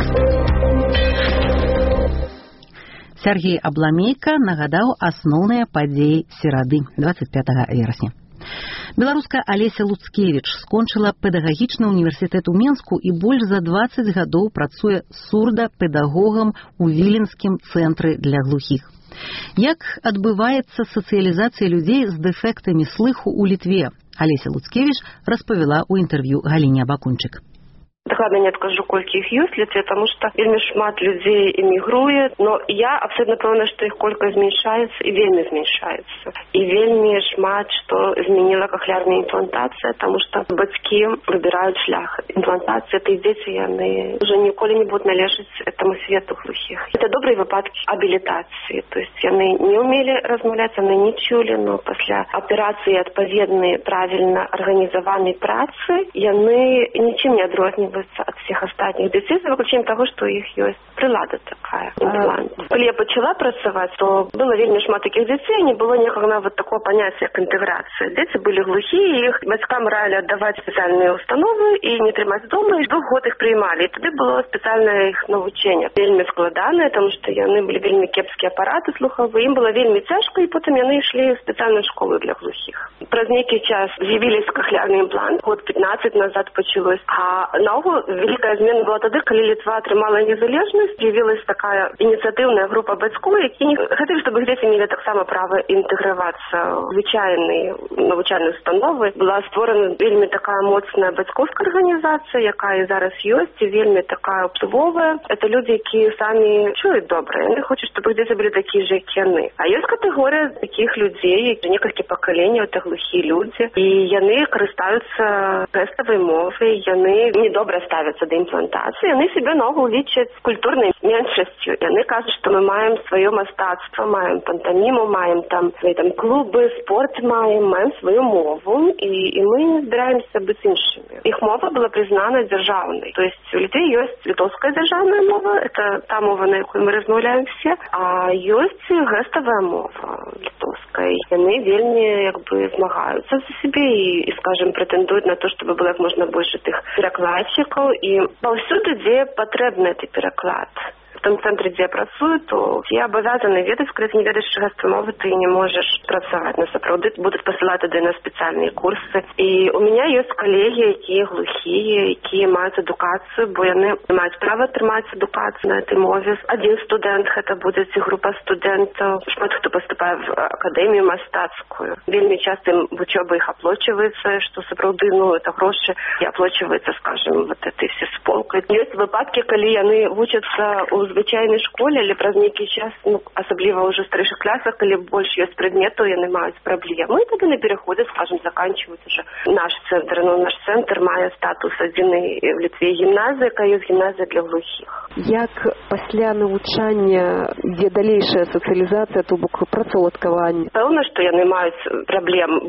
Сергей Абламейка нагадаў асноўныя падзеі серады двадцать пятого верасня. Беларуская Алеся Луцкевіч скончыла педагагічны універсітэт у Менску і больш за двадцать гадоў працуе сурда-педагогам у Віленскім цэнтры для глухіх. Як адбываецца сацыялізацыя людзей з дэфектамі слыху ў Літве? Алеся Луцкевіч распавяла ў інтэрв'ю Галіне Абакунчык. Дакладна не адкажу, колькі іх ёсць Літве, таму што вельмі шмат людзей эмігруе, но я абсолютно пэўна, што іх колькасць зменшаецца і вельмі зменшаецца. І вельмі шмат што змяніла кахлярная імплантацыя, таму што бацькі выбіраюць шлях імплантацыі, тыя дзеці яны уже ніколі не будуць належаць этому свету глухіх. Это добрыя выпадкі абілітацыі, то есть яны не ўмелі размаўляць, яны не чулі, но пасля аперацыі адпаведнай правільна арганізаванай працы яны нічым не адрозніваюцца от всех остальных детей, за выключением того, что у них есть прилада такая, имплант. Коли я начала працаваць, то было вельмі шмат таких детей, не было никогда вот такого понятия, как интеграция. Дети были глухие, их батькам рали отдавать в специальные установы и не тримать дома, и двух год их принимали. И тогда было специальное их навучение. Вельмі складанное, потому что яны были вельмі кепские аппараты слуховые, им было вельмі тяжко, и потом яны шли в специальную школу для глухих. Праз некий час з'явились кахлярный имплант, год пятнадцать назад почалось, а на великая змена была тады, калі Літва атрымала незалежнасць, з'явілась такая ініцыятыўная група бацькоў, які хацелі, чтобы их дзеці мелі таксама права інтэгравацца ў звычайныя навучальныя установы. Была створана вельмі такая моцная бацькоўская арганізацыя, якая зараз ёсць, і вельмі такая ўплывовая. Это люди, якія самі чуюць добра, яны хочуць, чтобы их дзеці былі такія же, як яны. А ёсць катэгорыя такіх людзей, некалькі пакаленняў, это глухія людзі, і яны карыстаюцца жэставай мовай, яны недобра ставятся до імплантацыі, яны себе ногу лічаць культурнай меншасцю. Яны кажуць, што мы маем сваё мастацтва, маем пантаміму, маем там, там клубы, спорт маем, маем сваю мову, і, і мы не збіраемся быць іншымі. Іх мова была признана дзяржаўнай. То есть у Літве ёсць літоўская дзяржаўная мова, это та мова, на якой мы размаўляем все, а ёсць гэставая мова літоўская. Яны вельмі як бы змагаюцца за сябе і, і скажем, прэтэндуюць на то, чтобы было як можна больш тых перакладчыкаў, і паўсюды, дзе патрэбны гэты пераклад. В том центре, где я працую, то я обязаны ведаць, калі ты не ведаеш чэшскай мовы, ты не можаш працаваць. На сапраўды будуць пасылаць туды на спецыяльныя курсы. І у меня ёсць калегі, якія глухія, якія маюць адукацыю, бо яны маюць права атрымаць адукацыю на этой мове. Адзін студэнт, гэта будзе ці група студэнтаў. Шмат хто паступае в акадэмію мастацкую. Вельмі часта ім вучоба іх аплачваецца, што сапраўды, ну, это грошы, і аплачваецца, скажем, вот этой все с полкой. Ёсць выпадкі, калі яны вучацца у звычайнай школе, але праз нейкі час, ну, асабліва ўжо ў старэйшых класах, калі больш ёсць прадметаў, яны маюць праблемы, і тады на пераходе, скажем, заканчиваюць уже наш цэнтр. Ну, наш цэнтр мае статус адзінай в Літве гімназіі, якая ёсць гімназія для глухіх. Як пасля навучання, дзе далейшая сацыялізацыя, то бок працаўладкаванне? Пэўна, што яны маюць праблем больш,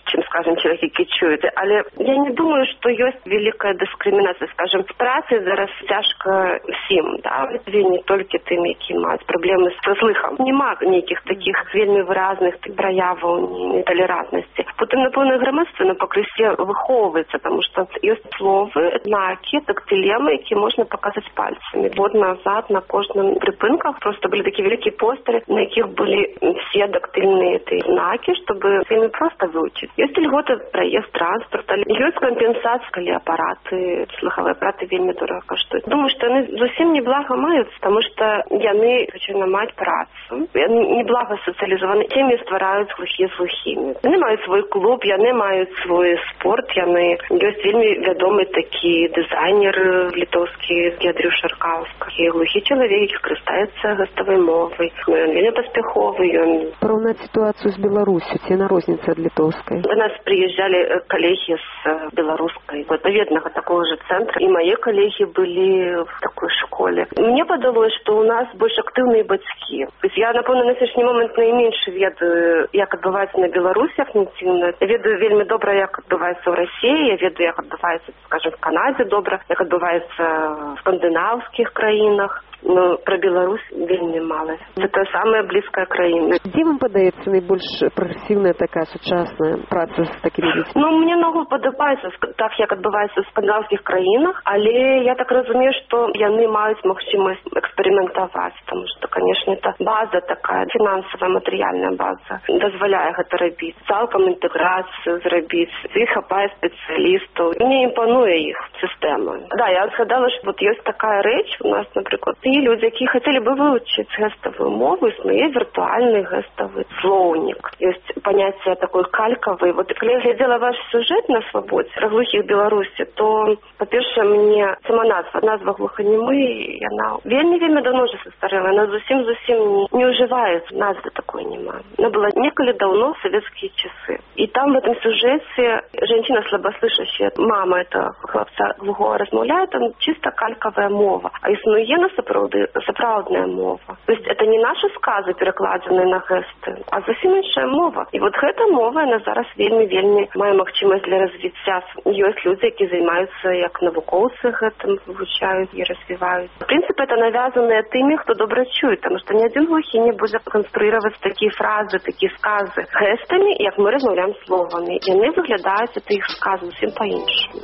чым, скажем, чалавекі чуюць. Але я не думаю, што ёсць вялікая дыскрымінацыя, скажем, з працай зараз цяжка ўсім, да, не толькі тым, які маюць праблемы з слыхам. Нема нейкіх такіх вельмі выразных праяваў неталерантнасці. Потым, напэўна, грамадства на пакрысе выхоўваецца, таму што ёсць словы, знакі, тактылемы, які можна паказаць пальцамі. Год назад на кожным прыпынках просто былі такія вялікія постэры, на якіх былі все дактыльныя знакі, чтобы вельмі проста вывучыць. Ёсць льготы праезд транспарта, ёсць кампенсацыя, калі апараты, слыхавыя апараты вельмі дорага каштуюць. Думаю, што яны зусім неблага маюць, таму што яны звычайна маюць працу, яны неблага сацыялізаваны, сем'і ствараюць глухія з глухімі. Яны маюць свой клуб, яны маюць свой спорт, яны ёсць вельмі вядомы такі дызайнер літоўскі Гедрыў Шаркаўскі. Глухі чалавек карыстаецца гаставай мовай. Ён вельмі паспяховы, ён параўнаць сітуацыю з Беларусю, ці яна розніца ад літоўскай? У нас прыязджалі калегі з беларускай, адпаведнага такого же цэнтра, і мае калегі былі в такой школе. Мне падалося, што ў нас больш актыўныя бацькі. Я, напэўна, на сённяшні момант найменш ведаю, як адбываецца на Беларусі афінцыйна. Я ведаю вельмі добра, як адбываецца ў Расіі, я ведаю, як адбываецца, скажем, в Канадзе добра, як адбываецца в скандынаўскіх краінах. Но про Беларусь вельмі мало. Это самая близкая краіна. Дзе вам падаецца найбольш прагрэсіўная такая сучасная праца з такімі людзьмі? Ну, мне ногу падабаецца так, як адбываецца в скандынаўскіх краінах, але я так разумею, што яны маюць магчымасць эксперыментаваць, потому что, конечно, это база такая, фінансавая, матэрыяльная база, дазваляе гэта рабіць. Цалкам інтэграцыю зрабіць, іх хапае спецыялістаў. Мне імпануе іх сістэма. Да, я згадала, што вот ёсць такая рэч у нас, напрыклад, і людзі, які хацелі бы вывучыць гэставую мову, існуе віртуальны гэставы слоўнік. Ёсць паняцце такой калькавай. Вот калі я глядзела ваш сюжэт на свабодзе пра глухіх Беларусі, то, па-першае, мне сама назва, назва глуханемы, яна вельмі-вельмі даўно уже састарэла. Яна зусім-зусім не ўжываецца. Назвы такой няма. Она была некалі даўно в советские часы. И там в этом сюжете женщина слабослышащая, мама этого хлопца глухого размаўляе, там чисто калькавая мова. А існуе на сапраўдная мова. То есть это не наши сказы, перакладзеныя на гэсты, а зусім іншая мова. І вот гэта мова, яна зараз вельмі-вельмі мае магчымасць для развіцця. Ёсць людзі, які займаюцца як навукоўцы гэтым, вывучаюць і развіваюць. В принципе, это навязаныя тымі, хто добра чуе, потому что ни один глухі не будзе канструировать такие фразы, такие сказы гэстамі, як мы размаўляем словамі. Яны выглядаюць, это іх сказы зусім па-іншаму.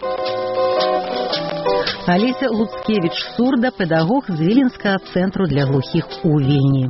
Алеся Луцкевіч-Сурда, педагог з Віленскага цэнтру для глухіх у Вільні.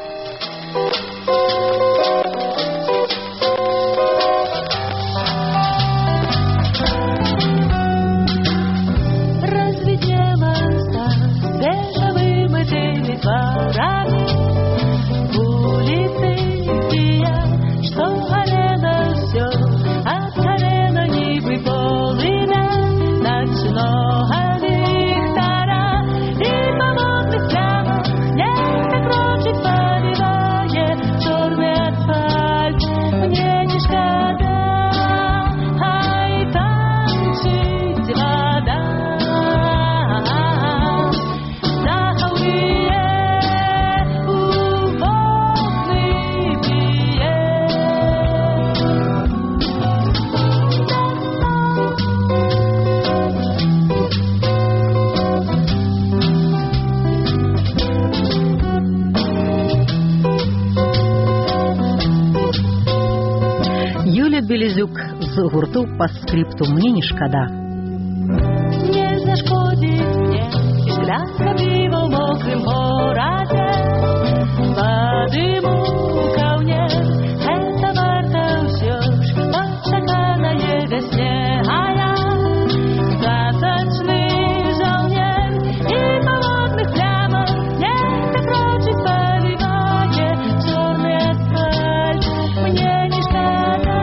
Белезюк з гурту «Па скрипту» «Мне не шкада». Не зашкодить мне и шклянка пива в мокрым городе. Подыму ко мне, это варто все ж, подстаканное весне, а я сказочный жолнер и холодных плямок не прочит поливание черный асфальт. Мне не шкада.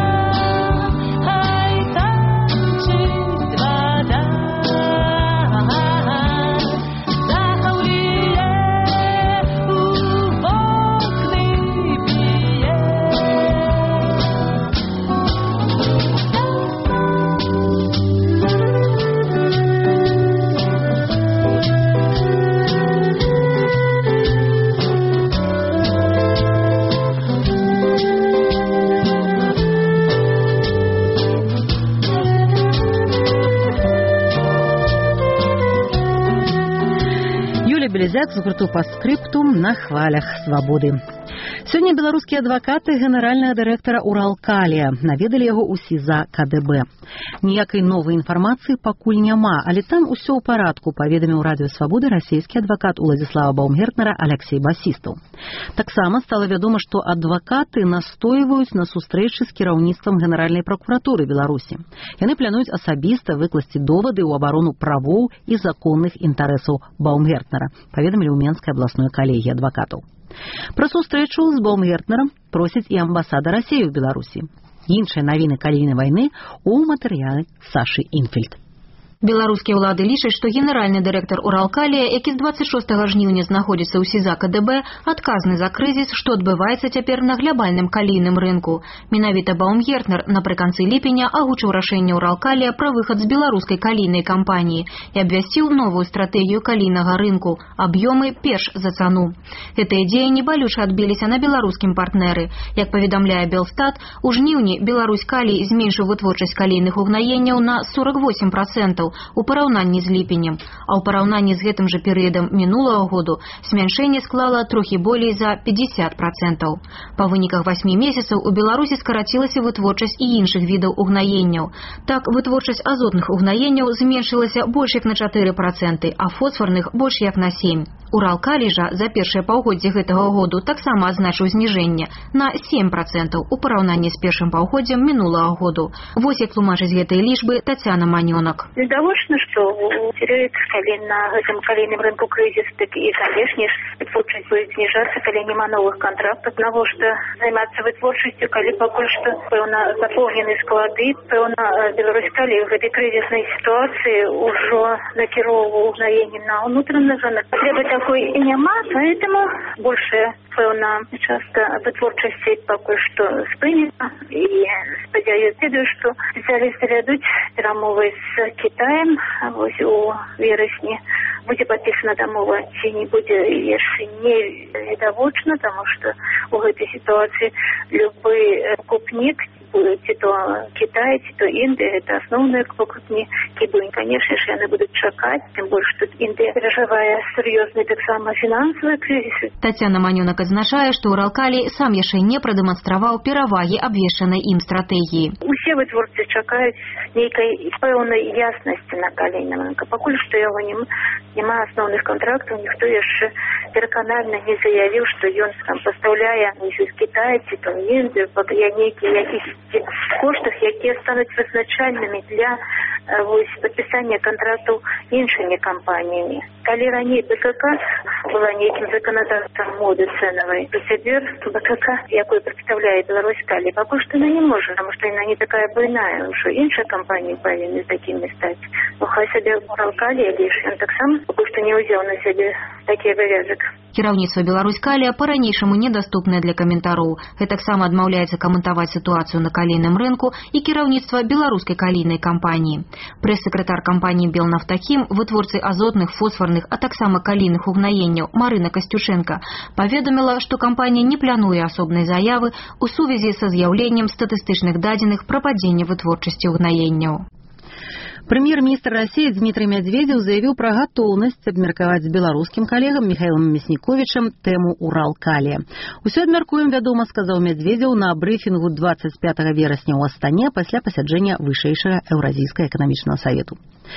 Козяк з гурту «Паскрыптум» на хвалях свабоды. Сёння беларускія адвакаты генеральнага дырэктара «Уралкалія» наведалі яго ў СІЗА КДБ. Ніякай новай інфармацыі пакуль няма, але там усё ў парадку, паведаміў радыё «Свабоды» расійскі адвакат Уладзіслава Баумгертнера Алексей Басістаў. Таксама стала вядома, што адвакаты настойваюць на сустрэчы з кіраўніцтвам Генеральнай пракуратуры Беларусі. Яны плануюць асабіста выкласці довады ў абарону правоў і законных інтарэсаў Баумгертнера, паведамілі ў Менскай абласной калегіі адвакатаў. Пра сустрэчу з Баумгертнерам просіць і амбасада Расіі ў Беларусі. Іншыя навіны калійнай вайны ў матэрыяле Сашы Інфельд. Беларускія ўлады лічаць, што генеральны дырэктар «Уралкалія», які з дваццаць шостага жніўня знаходзіцца ў СІЗА КДБ, адказны за крызіс, што адбываецца цяпер на глобальным калійным рынку. Менавіта Баумгертнер напрыканцы ліпеня агучыў рашэнне «Уралкалія» пра выхад з беларускай калійнай кампаніі і абвясціў новую стратэгію калійнага рынку – аб'ёмы перш за цану. Гэтыя дзеянні балюча адбіліся на беларускім партнеры. Як паведамляе Белстат, у жніўні Беларусь калій зменшыў вытворчасць калійных угнаенняў на сорок восемь процентаў у параўнанні з ліпенем, а ў параўнанні з гэтым жа перыядам мінулага году змяншэнне склала трохі болей за пятьдесят процентаў. Па выніках васьмі месяцаў у Беларусі скарацілася вытворчасць і іншых відаў угнаенняў. Так, вытворчасць азотных угнаенняў зменшылася больш як на чатыры проценты, а фосфарных больш як на сем. Уралкалій жа за першае паўгоддзе гэтага году таксама адзначыў зніжэнне на сем процентаў у параўнанні з першым паўгоддзем мінулага году. Вось як тлумачыць гэтыя лічбы Тацяна Манёнак. Відавочна, што у перыяд, калі на гэтым калійным рынку крызіс, так і, канешне ж, вытворчасць будзе зніжацца, калі няма новых кантрактаў. Навошта займацца вытворчасцю, калі пакуль што, пэўна, запоўнены склады, пэўна, Беларусь-Калій у гэтай крызіснай сітуацыі ўжо накіроўваў угнаенне на ўнутраны рынок. Патрэбы такой і няма, поэтому большая, пэўна, частка вытворчасці пакуль што спынена. І спадзяюся, што спецыялісты вядуць перамовы з Китаем, вось у верасні будзе падпісана дамова, ці не будзе яшчэ не відавочна, таму што у гэтай сітуацыі любы купнік, ці то Китай, ці то Індыя, гэта асноўныя покупнікі, бо, канешне ж, яны будуць чакаць, тым больш тут Індыя перажывае сур'ёзны таксама фінансавы крызіс. Тацяна Манёнак адзначае, што Уралкалій сам яшчэ не прадэманстраваў перавагі абвешчанай ім стратэгіі. Усе вытворцы чакаюць нейкай пэўнай яснасці на калійным рынку. Пакуль што яго няма, няма асноўных кантрактаў, ніхто яшчэ пераканальна не заявіў, што ён там пастаўляе з Китая, ці то Індію, нейкія якісь коштах, якія стануць вызначальнымі для вось падпісання кантрактаў іншымі кампаніямі. Калі раней БКК была нейкім заканадаўствам моды цэнавай, то цяпер БКК, якую прадстаўляе Беларусь-Калій, пакуль што яна не можа, таму што яна не такая буйная, ўжо іншыя кампаніі павінны такімі стаць. Ну, хай сабе Уралкалій, лишь ён таксама пакуль што не ўзяў на сябе такі абавязак. Кіраўніцтва Беларусь-Калія па-ранейшаму недаступнае для каментароў. Гэтаксама адмаўляецца каментаваць сітуацыю на калійным рынку і кіраўніцтва беларускай калійнай кампаніі. Прэс-сакратар кампаніі «Белнафтахім», вытворцы азотных, фосфарных, а таксама калійных угнаенняў Марына Касцюшэнка паведаміла, што кампанія не плануе асобнай заявы ў сувязі са з'яўленнем статыстычных дадзеных пра падзенне вытворчасці угнаенняў. Прэм'ер-міністр Расіі Дмітрый Мядзведзеў заявіў пра гатоўнасць абмеркаваць з беларускім калегам Міхаілам Мясніковічам тэму Уралкалія. Усё абмяркуем, вядома, сказаў Мядзведзеў на брыфінгу дваццаць пятага верасня ў Астане пасля пасяджэння вышэйшага Еўразійскага эканамічнага савету.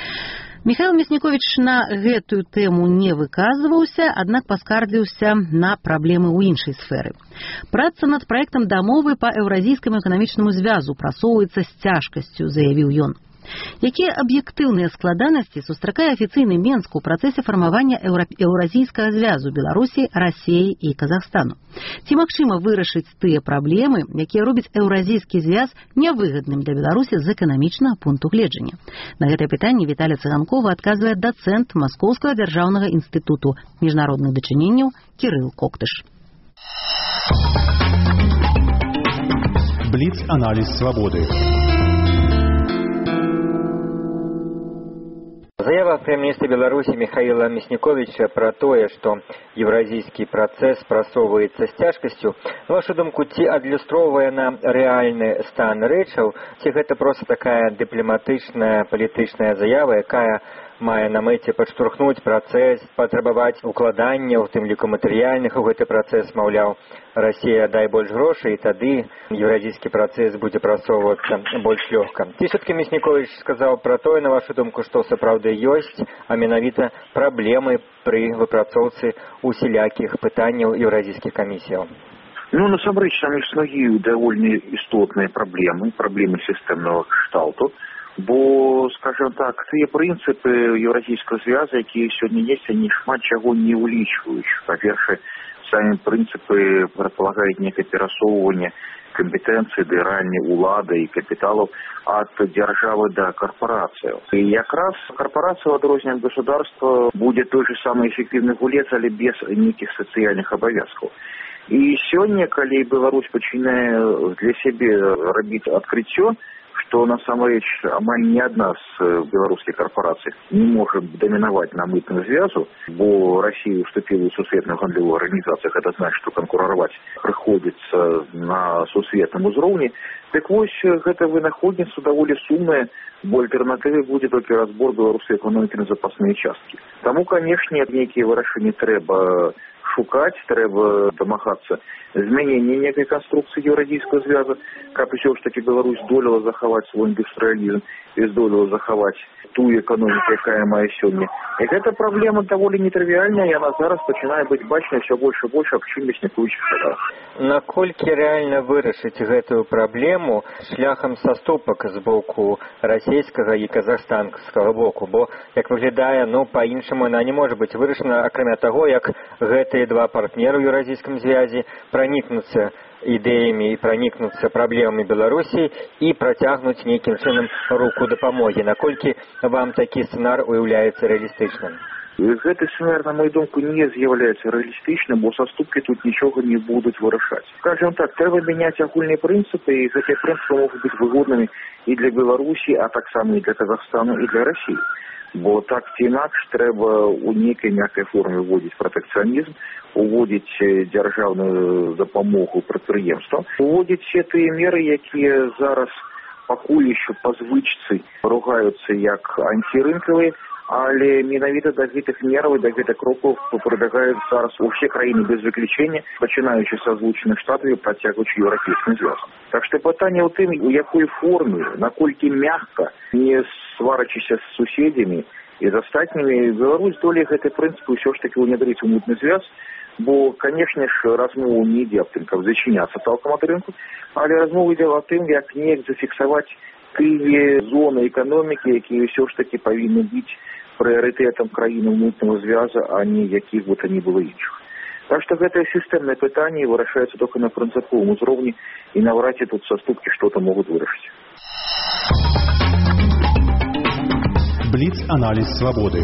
Міхаіл Мясніковіч на гэтую тэму не выказваўся, аднак паскардзіўся на праблемы ў іншай сферы. Праца над праектам дамовы па Еўразійскаму эканамічнаму звязу прасоўваецца з цяжкасцю, заявіў ён. Якія аб'ектыўныя складанасці сустракае афіцыйны Менск у працэсе фармавання еўразійскага звязу Беларусі, Расіі і Казахстану? Ці магчыма вырашыць тыя праблемы, якія робяць еўразійскі звяз нявыгадным для Беларусі з эканамічнага пункту гледжання? На гэтае пытанне Віталій Цыганкова адказвае дацэнт Маскоўскага дзяржаўнага інстытуту міжнародных дачыненняў Кірыл Коктыш. Бліц-аналіз свабоды. Заява прэм'ер-міністра Беларусі Міхаіла Мясніковіча пра тое, што еўразійскі працэс прасоўваецца з цяжкасцю, на вашу думку, ці адлюстроўвае нам рэальны стан рэчаў, ці гэта проста такая дыпламатычная палітычная заява, якая мае на мэце падштурхнуць працэс, патрабаваць укладання, у тым ліку матэрыяльных у гэты працэс, маўляў, Расія дай больш грошай, і тады еўразійскі працэс будзе прасоўвацца больш лёгка. Ці все-таки Мясніковіч сказаў пра тое, на вашу думку, што сапраўды ёсць, а менавіта праблемы пры выпрацоўцы усялякіх пытанняў еўразійскіх камісіяў? Ну, насамрэч, там існуюць даволі істотныя праблемы, праблемы сістэмнага кшталту, бо, скажем так, тыя прынцыпы еўразійскага звяза, якія сёння ёсць, они шмат чаго не ўлічваюць. Па-першае, самі прынцыпы прадпалагаюць некае перасоўванне кампетэнцыі да рэальнай улады і капіталаў ад дзяржавы да карпарацыяў. І якраз карпарацыя ў адрозненне ад государства будзе той же самы эфектыўны гулец, але без нейкіх сацыяльных абавязкаў. І сёння, калі Беларусь пачынае для сябе рабіць адкрыццё, што насамрэч амаль ні адна з беларускіх карпарацый не можа дамінаваць на мытным звязу, бо Расія уступіла ў сусветную гандлёвую арганізацыю, гэта значыць, што канкураваць прыходзіцца на сусветным узроўні. Так вось, гэта вынаходніцтва даволі сумнае, бо альтэрнатывай будзе толькі разбор беларускай эканомікі на запасныя часткі. Таму, канешне, нейкія вырашэнні трэба шукаць, трэба дамагацца змянення некай канструкцыі еўразійскага звяза, каб усё ж таки Беларусь здолела захаваць свой індустрыялізм і здолела захаваць тую эканоміку, якая мае сёння. І гэта праблема даволі нетрывіальная, яна зараз пачынае быць бачнай ўсё больш і больш, аб чым Мясніковіч сказаў. Наколькі рэальна вырашыць гэтую праблему шляхам саступак з боку расійскага і казахстанскага боку, бо, як выглядае, ну, па-іншаму яна не можа быць вырашана, акрамя таго, як гэтыя два партнеры ў еўразійскім звязе пранікнуцца ідэямі і пранікнуцца праблемамі Беларусі і працягнуць нейкім чынам руку дапамогі. Наколькі вам такі сцэнар уяўляецца рэалістычным? Гэты сцэнар, на мою думку, не з'яўляецца рэалістычным, бо саступкі тут нічога не будуць вырашаць. Скажем так, трэба мяняць агульныя прынцыпы, і гэтыя прынцыпы могуць быць выгоднымі і для Беларусі, а таксама і для Казахстану, і для Расіі. Бо так ці інакш трэба ў нейкай мяккай форме ўводзіць пратэкцыянізм, уводзіць дзяржаўную дапамогу прадпрыемствам, уводзіць все тыя меры, якія зараз пакуль яшчэ па звычцы ругаюцца як антырынкавыя, але менавіта да гэтых мераў і да гэтых крокаў прыдагаюць зараз усе краіны без выключэння, пачынаючы са Злучаных Штатаў і працягваючы еўрапейскім звязам. Так што пытанне ў тым, у якой форме, наколькі мякка, не сварачыся з суседзямі і з астатнімі, Беларусь долей гэты прынцып ўсё ж такі ўнядрыць у мытны звяз, бо, канешне ж, размова не ідзе аб тым, каб зачыняцца цалкам ад рынку, але размова ідзе аб тым, як неяк зафіксаваць тыя зоны эканомікі, якія ўсё ж такі павінны быць прыярытэтам краіны мытнага звяза, а не якіх бы то ні было іншых. Так што гэтае сістэмнае пытанне вырашаецца толькі на прынцыповым узроўні, і наўрад ці тут саступкі што-то могуць вырашыць. Бліц-аналіз свабоды.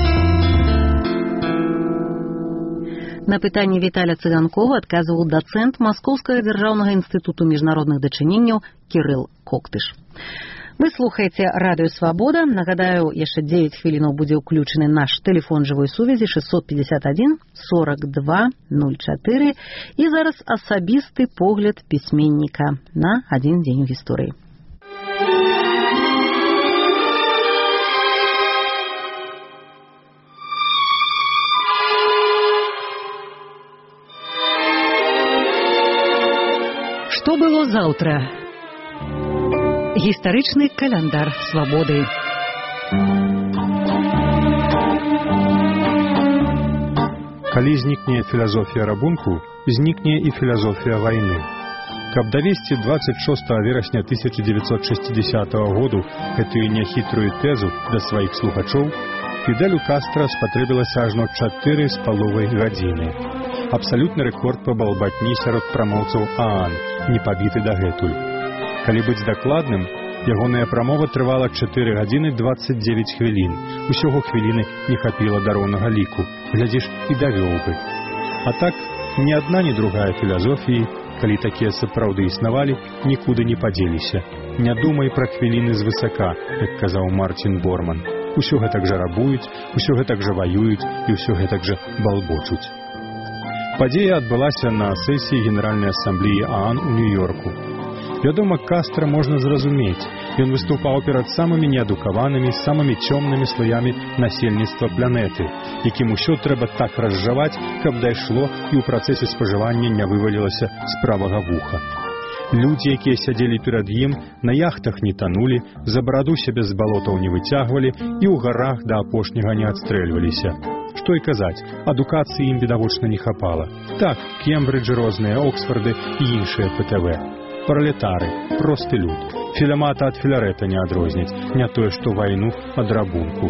На пытанне Віталя Цыганкова адказваў дацэнт Маскоўскага дзяржаўнага інстытуту міжнародных дачыненняў Кірыл Коктыш. Вы слухаеце радыё Свабода. Нагадаю, яшчэ дзевяць хвілінаў будзе ўключаны наш тэлефон жывой сувязі шэсцьсот пятьдесят один сорок два ноль чатыры. І зараз асабісты погляд пісьменніка на адзін дзень у гісторыі. Што было заўтра? Гістарычны каляндар свабоды. Калі знікне філазофія рабунку, знікне і філазофія вайны. Каб давесці дваццаць шостага верасня тысяча дзевяцьсот шэсцідзесятага году гэтую няхітрую тэзу да сваіх слухачоў, Фідэлю Кастра спатрэбілася ажно чатыры з паловай гадзіны. Абсалютны рэкорд па балбатні сярод прамоўцаў ААН, не пабіты дагэтуль. Калі быць дакладным, ягоная прамова трывала чатыры гадзіны дваццаць дзевяць хвілін. Усяго хвіліны не хапіла да роўнага ліку. Глядзіш, і давёў бы. А так, ні адна, ні другая філазофіі, калі такія сапраўды існавалі, нікуды не падзеліся. Не думай пра хвіліны звысака, як казаў Марцін Борман. Усё гэтак жа рабуюць, усё гэтак жа ваююць і ўсё гэтак жа балбочуць. Падзея адбылася на сесіі Генеральнай асамблеі ААН у Нью-Йорку. Вядома, Кастра можна зразумець. Ён выступаў перад самымі неадукаванымі, самымі цёмнымі слаямі насельніцтва планеты, якім усё трэба так разжаваць, каб дайшло і ў працэсе спажывання не вывалілася з правага вуха. Людзі, якія сядзелі перад ім, на яхтах не танулі, за бараду сябе з балотаў не выцягвалі і ў гарах да апошняга не адстрэльваліся. Што і казаць, адукацыі ім відавочна не хапала. Так, Кембриджы розныя, Оксфорды і іншыя пэ тэ вэ. Пралетары, просты люд. Філямата ад філярэта не адрозніць, не тое, што вайну ад рабунку.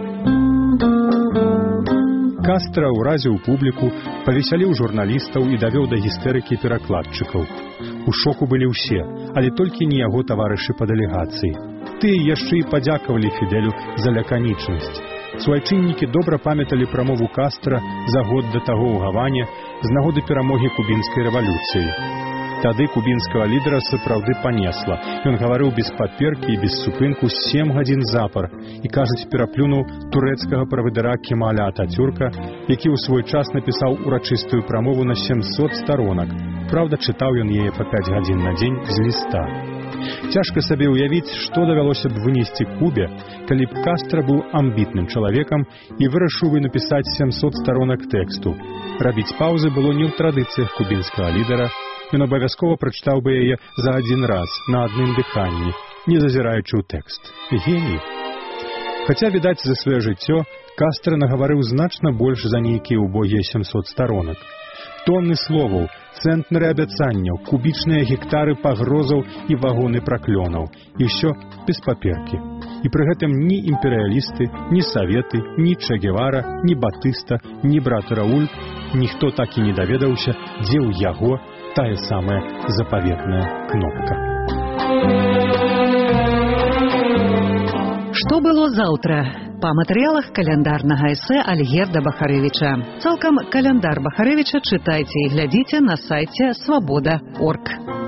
Кастра ўразіў публіку, павесяліў журналістаў і давёў да гістэрыкі перакладчыкаў. У шоку былі ўсе, але толькі не яго таварышы па дэлегацыі. Тыя яшчэ і падзякавалі Фідэлю за лаканічнасць. Суайчыннікі добра памяталі прамову Кастра за год да таго ў Гаване з нагоды перамогі кубінскай рэвалюцыі. Тады кубінскага лідара сапраўды панесла. Ён гаварыў без паперкі і без супынку сем гадзін запар і, кажуць, пераплюнуў турэцкага правадыра Кемаля Атацюрка, які ў свой час напісаў урачыстую прамову на сямсот старонак. Праўда, чытаў ён яе па пяць гадзін на дзень з ліста. Цяжка сабе ўявіць, што давялося б вынесці Кубе, калі б Кастра быў амбітным чалавекам і вырашыў бы напісаць сямсот старонак тэксту. Рабіць паўзы было не ў традыцыях кубінскага лідара. Ён абавязкова прачытаў бы яе за адзін раз, на адным дыханні, не зазіраючы ў тэкст. Геній. Хаця, відаць, за сваё жыццё Кастра нагаварыў значна больш за нейкія убогія сямсот старонак. Тонны словаў, цэнтнары абяцанняў, кубічныя гектары пагрозаў і вагоны праклёнаў. І ўсё без паперкі. І пры гэтым ні імперыялісты, ні саветы, ні Че Гевара, ні Батыста, ні брат Рауль, ніхто так і не даведаўся, дзе ў яго тая самая запаветная кнопка. Што было заўтра? Па матэрыялах каляндарнага эсэ Альгерда Бахарэвіча. Цалкам каляндар Бахарэвіча чытайце і глядзіце на сайце свабода крапка орг.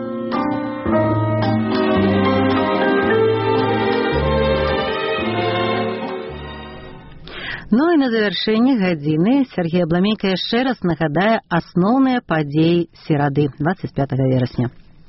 Ну і на завяршэнне гадзіны Сергей Абламейка яшчэ раз нагадае асноўныя падзеі серады двадцать пятого верасня.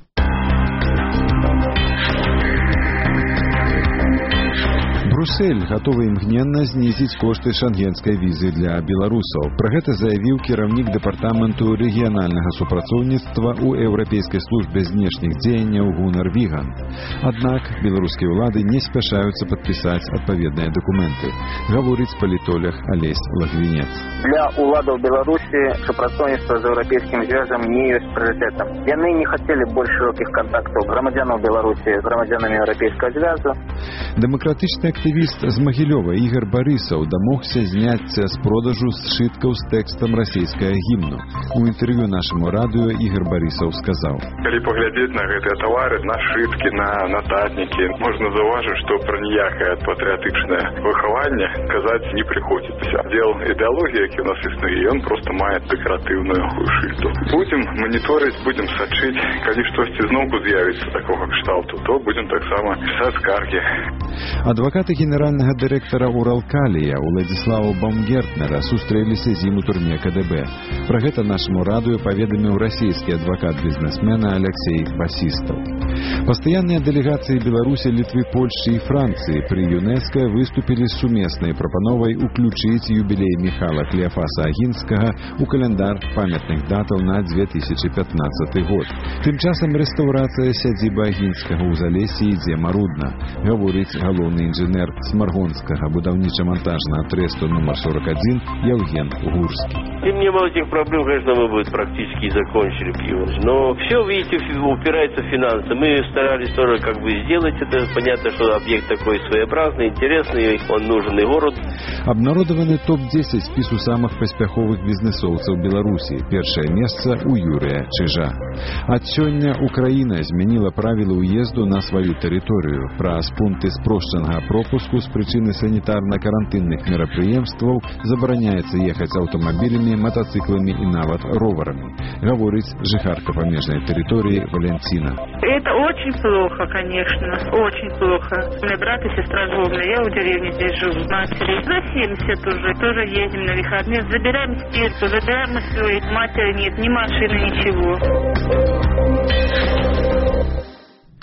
Брюссель гатовы імгненна знізіць кошты шенгенскай візы для беларусаў. Пра гэта заявіў кіраўнік дэпартаменту рэгіянальнага супрацоўніцтва ў еўрапейскай службе знешніх дзеянняў Гунар Віган. Аднак беларускія ўлады не спяшаюцца падпісаць адпаведныя дакументы, гаворыць палітолог Алесь Лагвінец. Для уладаў Беларусі супрацоўніцтва з еўрапейскім звязам не ёсць прыярытэтам. Яны не хацелі больш шырокіх кантактаў грамадзянаў Беларусі з грамадзянамі еўрапейскага звязу. Дэмакратычны актывіст з Магілёва Ігор Барысаў дамогся зняцця з продажу сшыткаў з тэкстам расійскага гімну. У інтэрв'ю нашаму радыё Ігор Барысаў сказаў: Калі паглядзець на гэтыя тавары, на шыткі, на нататнікі, можна заўважыць, што пра ніякае патрыятычнае выхаванне казаць не прыходзіцца. Дзел ідэалогіі, які ў нас існуе, ён проста мае дэкаратыўную шыльду. Будзем маніторыць, будзем сачыць, калі штосьці зноўку з'явіцца такога кшталту, то будзем таксама пісаць скаргі. Адвакаты генеральнага дырэктара Уралкалія Уладзіслава Бамгертнера сустрэліся з ім у турме ка дэ бэ. Пра гэта нашаму радыё паведаміў расійскі адвакат бізнесмена Алексей Басістаў. Пастаянныя дэлегацыі Беларусі, Літвы, Польшчы і Францыі пры ЮНЕСКО выступілі з сумеснай прапановай уключыць юбілей Міхала Клеафаса Агінскага ў каляндар памятных датаў на две тысячи пятнадцаты год. Тым часам рэстаўрацыя сядзібы Агінскага ў Залесі ідзе марудна, гаворыць галоўны інжынер Смаргонскага будаўніча-монтажнага тресту номер сорок один Евген Гурский. Тем не было этих проблем, конечно, мы бы практически закончили пиво. Но все, видите, упирается в финансы. Мы старались тоже как бы сделать это. Понятно, что объект такой своеобразный, интересный, он нужен и городу. Абнародаваны топ десять спісу самых паспяховых бізнесоўцаў Беларусі. Першае месца у Юрыя Чижа. Ад сёння Украіна змяніла правілы ўезду на сваю тэрыторыю. Праз пункты спрошчанага пропуску з прычыны санітарна-карантынных мерапрыемстваў забараняецца ехаць аўтамабілямі, матацыкламі і нават роварамі, гаворыць жыхарка памежнай тэрыторыі Валянціна. Это очень плохо, конечно, очень плохо. У меня брат и сестра жлобные, я в деревне здесь живу, матери. За семьдесят уже, тоже ездим на выходные, забираем спирту, забираем все, матери нет, ни машины, ничего.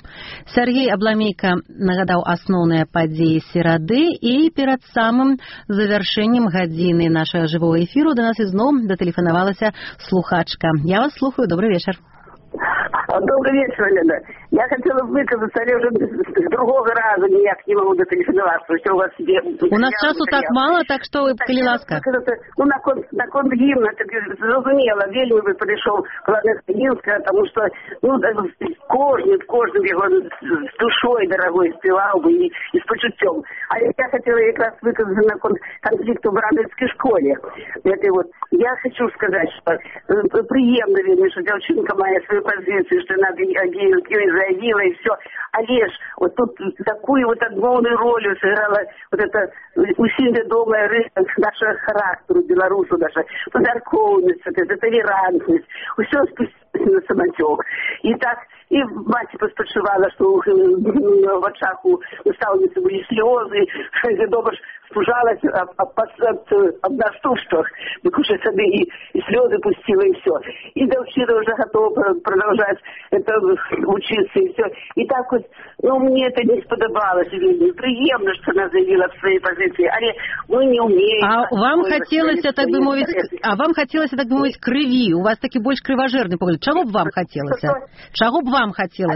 Сергей Абламейка нагадаў асноўныя падзеі серады, і перад самым завяршэннем гадзіны нашага жывого эфіру до нас ізноў датэлефанавалася слухачка. Я вас слухаю, добрый вечер. Добрый вечер, Лена. Я хотела выказаться, але уже с другого раза никак не могу дотелефоноваться, потому что у вас себе... У нас часу так мало, так что вы, коли ласка. Ну, на конт, на конт гимна, так зрозумела, вельми бы пришел Планета Минская, потому что, ну, кожный, кожный его с душой, дорогой, спевал бы и, и с почуттем. А я хотела как раз выказаться на конт конфликту в Барановской школе. Это вот, я хочу сказать, что приемно, вельми, что девчонка моя свою позицию, что надо ее заявила и все. Але ж, вот тут такую вот огромную роль сыграла вот это усилие дома нашего характера, белорусу, наша подарковность, это толерантность, все спустилось на самотек. И так, и мать поспочивала, что в очах у наставницы были слезы, что дома спужалась об, об, об, об наступствах, потому что и, и слезы пустила, и все. И Довчина уже готова продолжать это учиться, и все. И так вот, ну, мне это не сподобалось, неприемно, что она заявила в своей позиции, але мы не умеем. А вам хотелось, так бы мовить, а вам хотелось, так бы мовить, крови, у вас таки больше кривожерный погляд. Чего бы вам хотелось? Чего бы вам хотелось?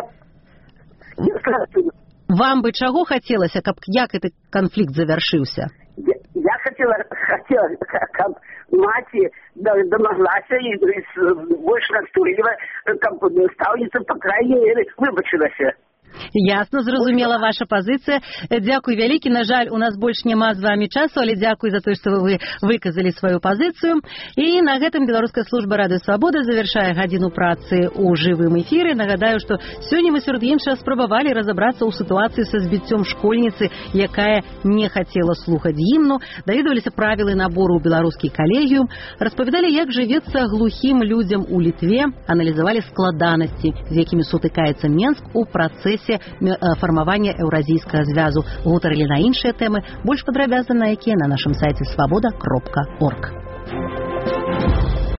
Вам бы чего хотелось, как, як этот конфликт завершился? Я, я хотела, хотела, как мать домоглась и больше настойчиво, как наставница, по крайней мере, выбачилась. Ясно, зразумела ваша пазіцыя. Дзякуй вялікі. На жаль, у нас больш няма з вами часу, але дзякуй за тое, што вы выказалі сваю пазіцыю. І на гэтым Беларуская служба Радыё Свабода завяршае гадзіну працы ў жывым эфіры. Нагадаю, што сёння мы сярод іншага спрабавалі разабрацца ў сітуацыі са збіццём школьніцы, якая не хацела слухаць гімну, даведваліся правілы набору ў беларускі калегіум, распавядалі, як жывецца глухім людзям у Літве, аналізавалі складанасці, з якімі сутыкаецца Менск у працэсе фармавання еўразійскага звязу. Гутарылі на іншыя тэмы, больш падрабязна на якія на нашым сайце свабода кропка орг.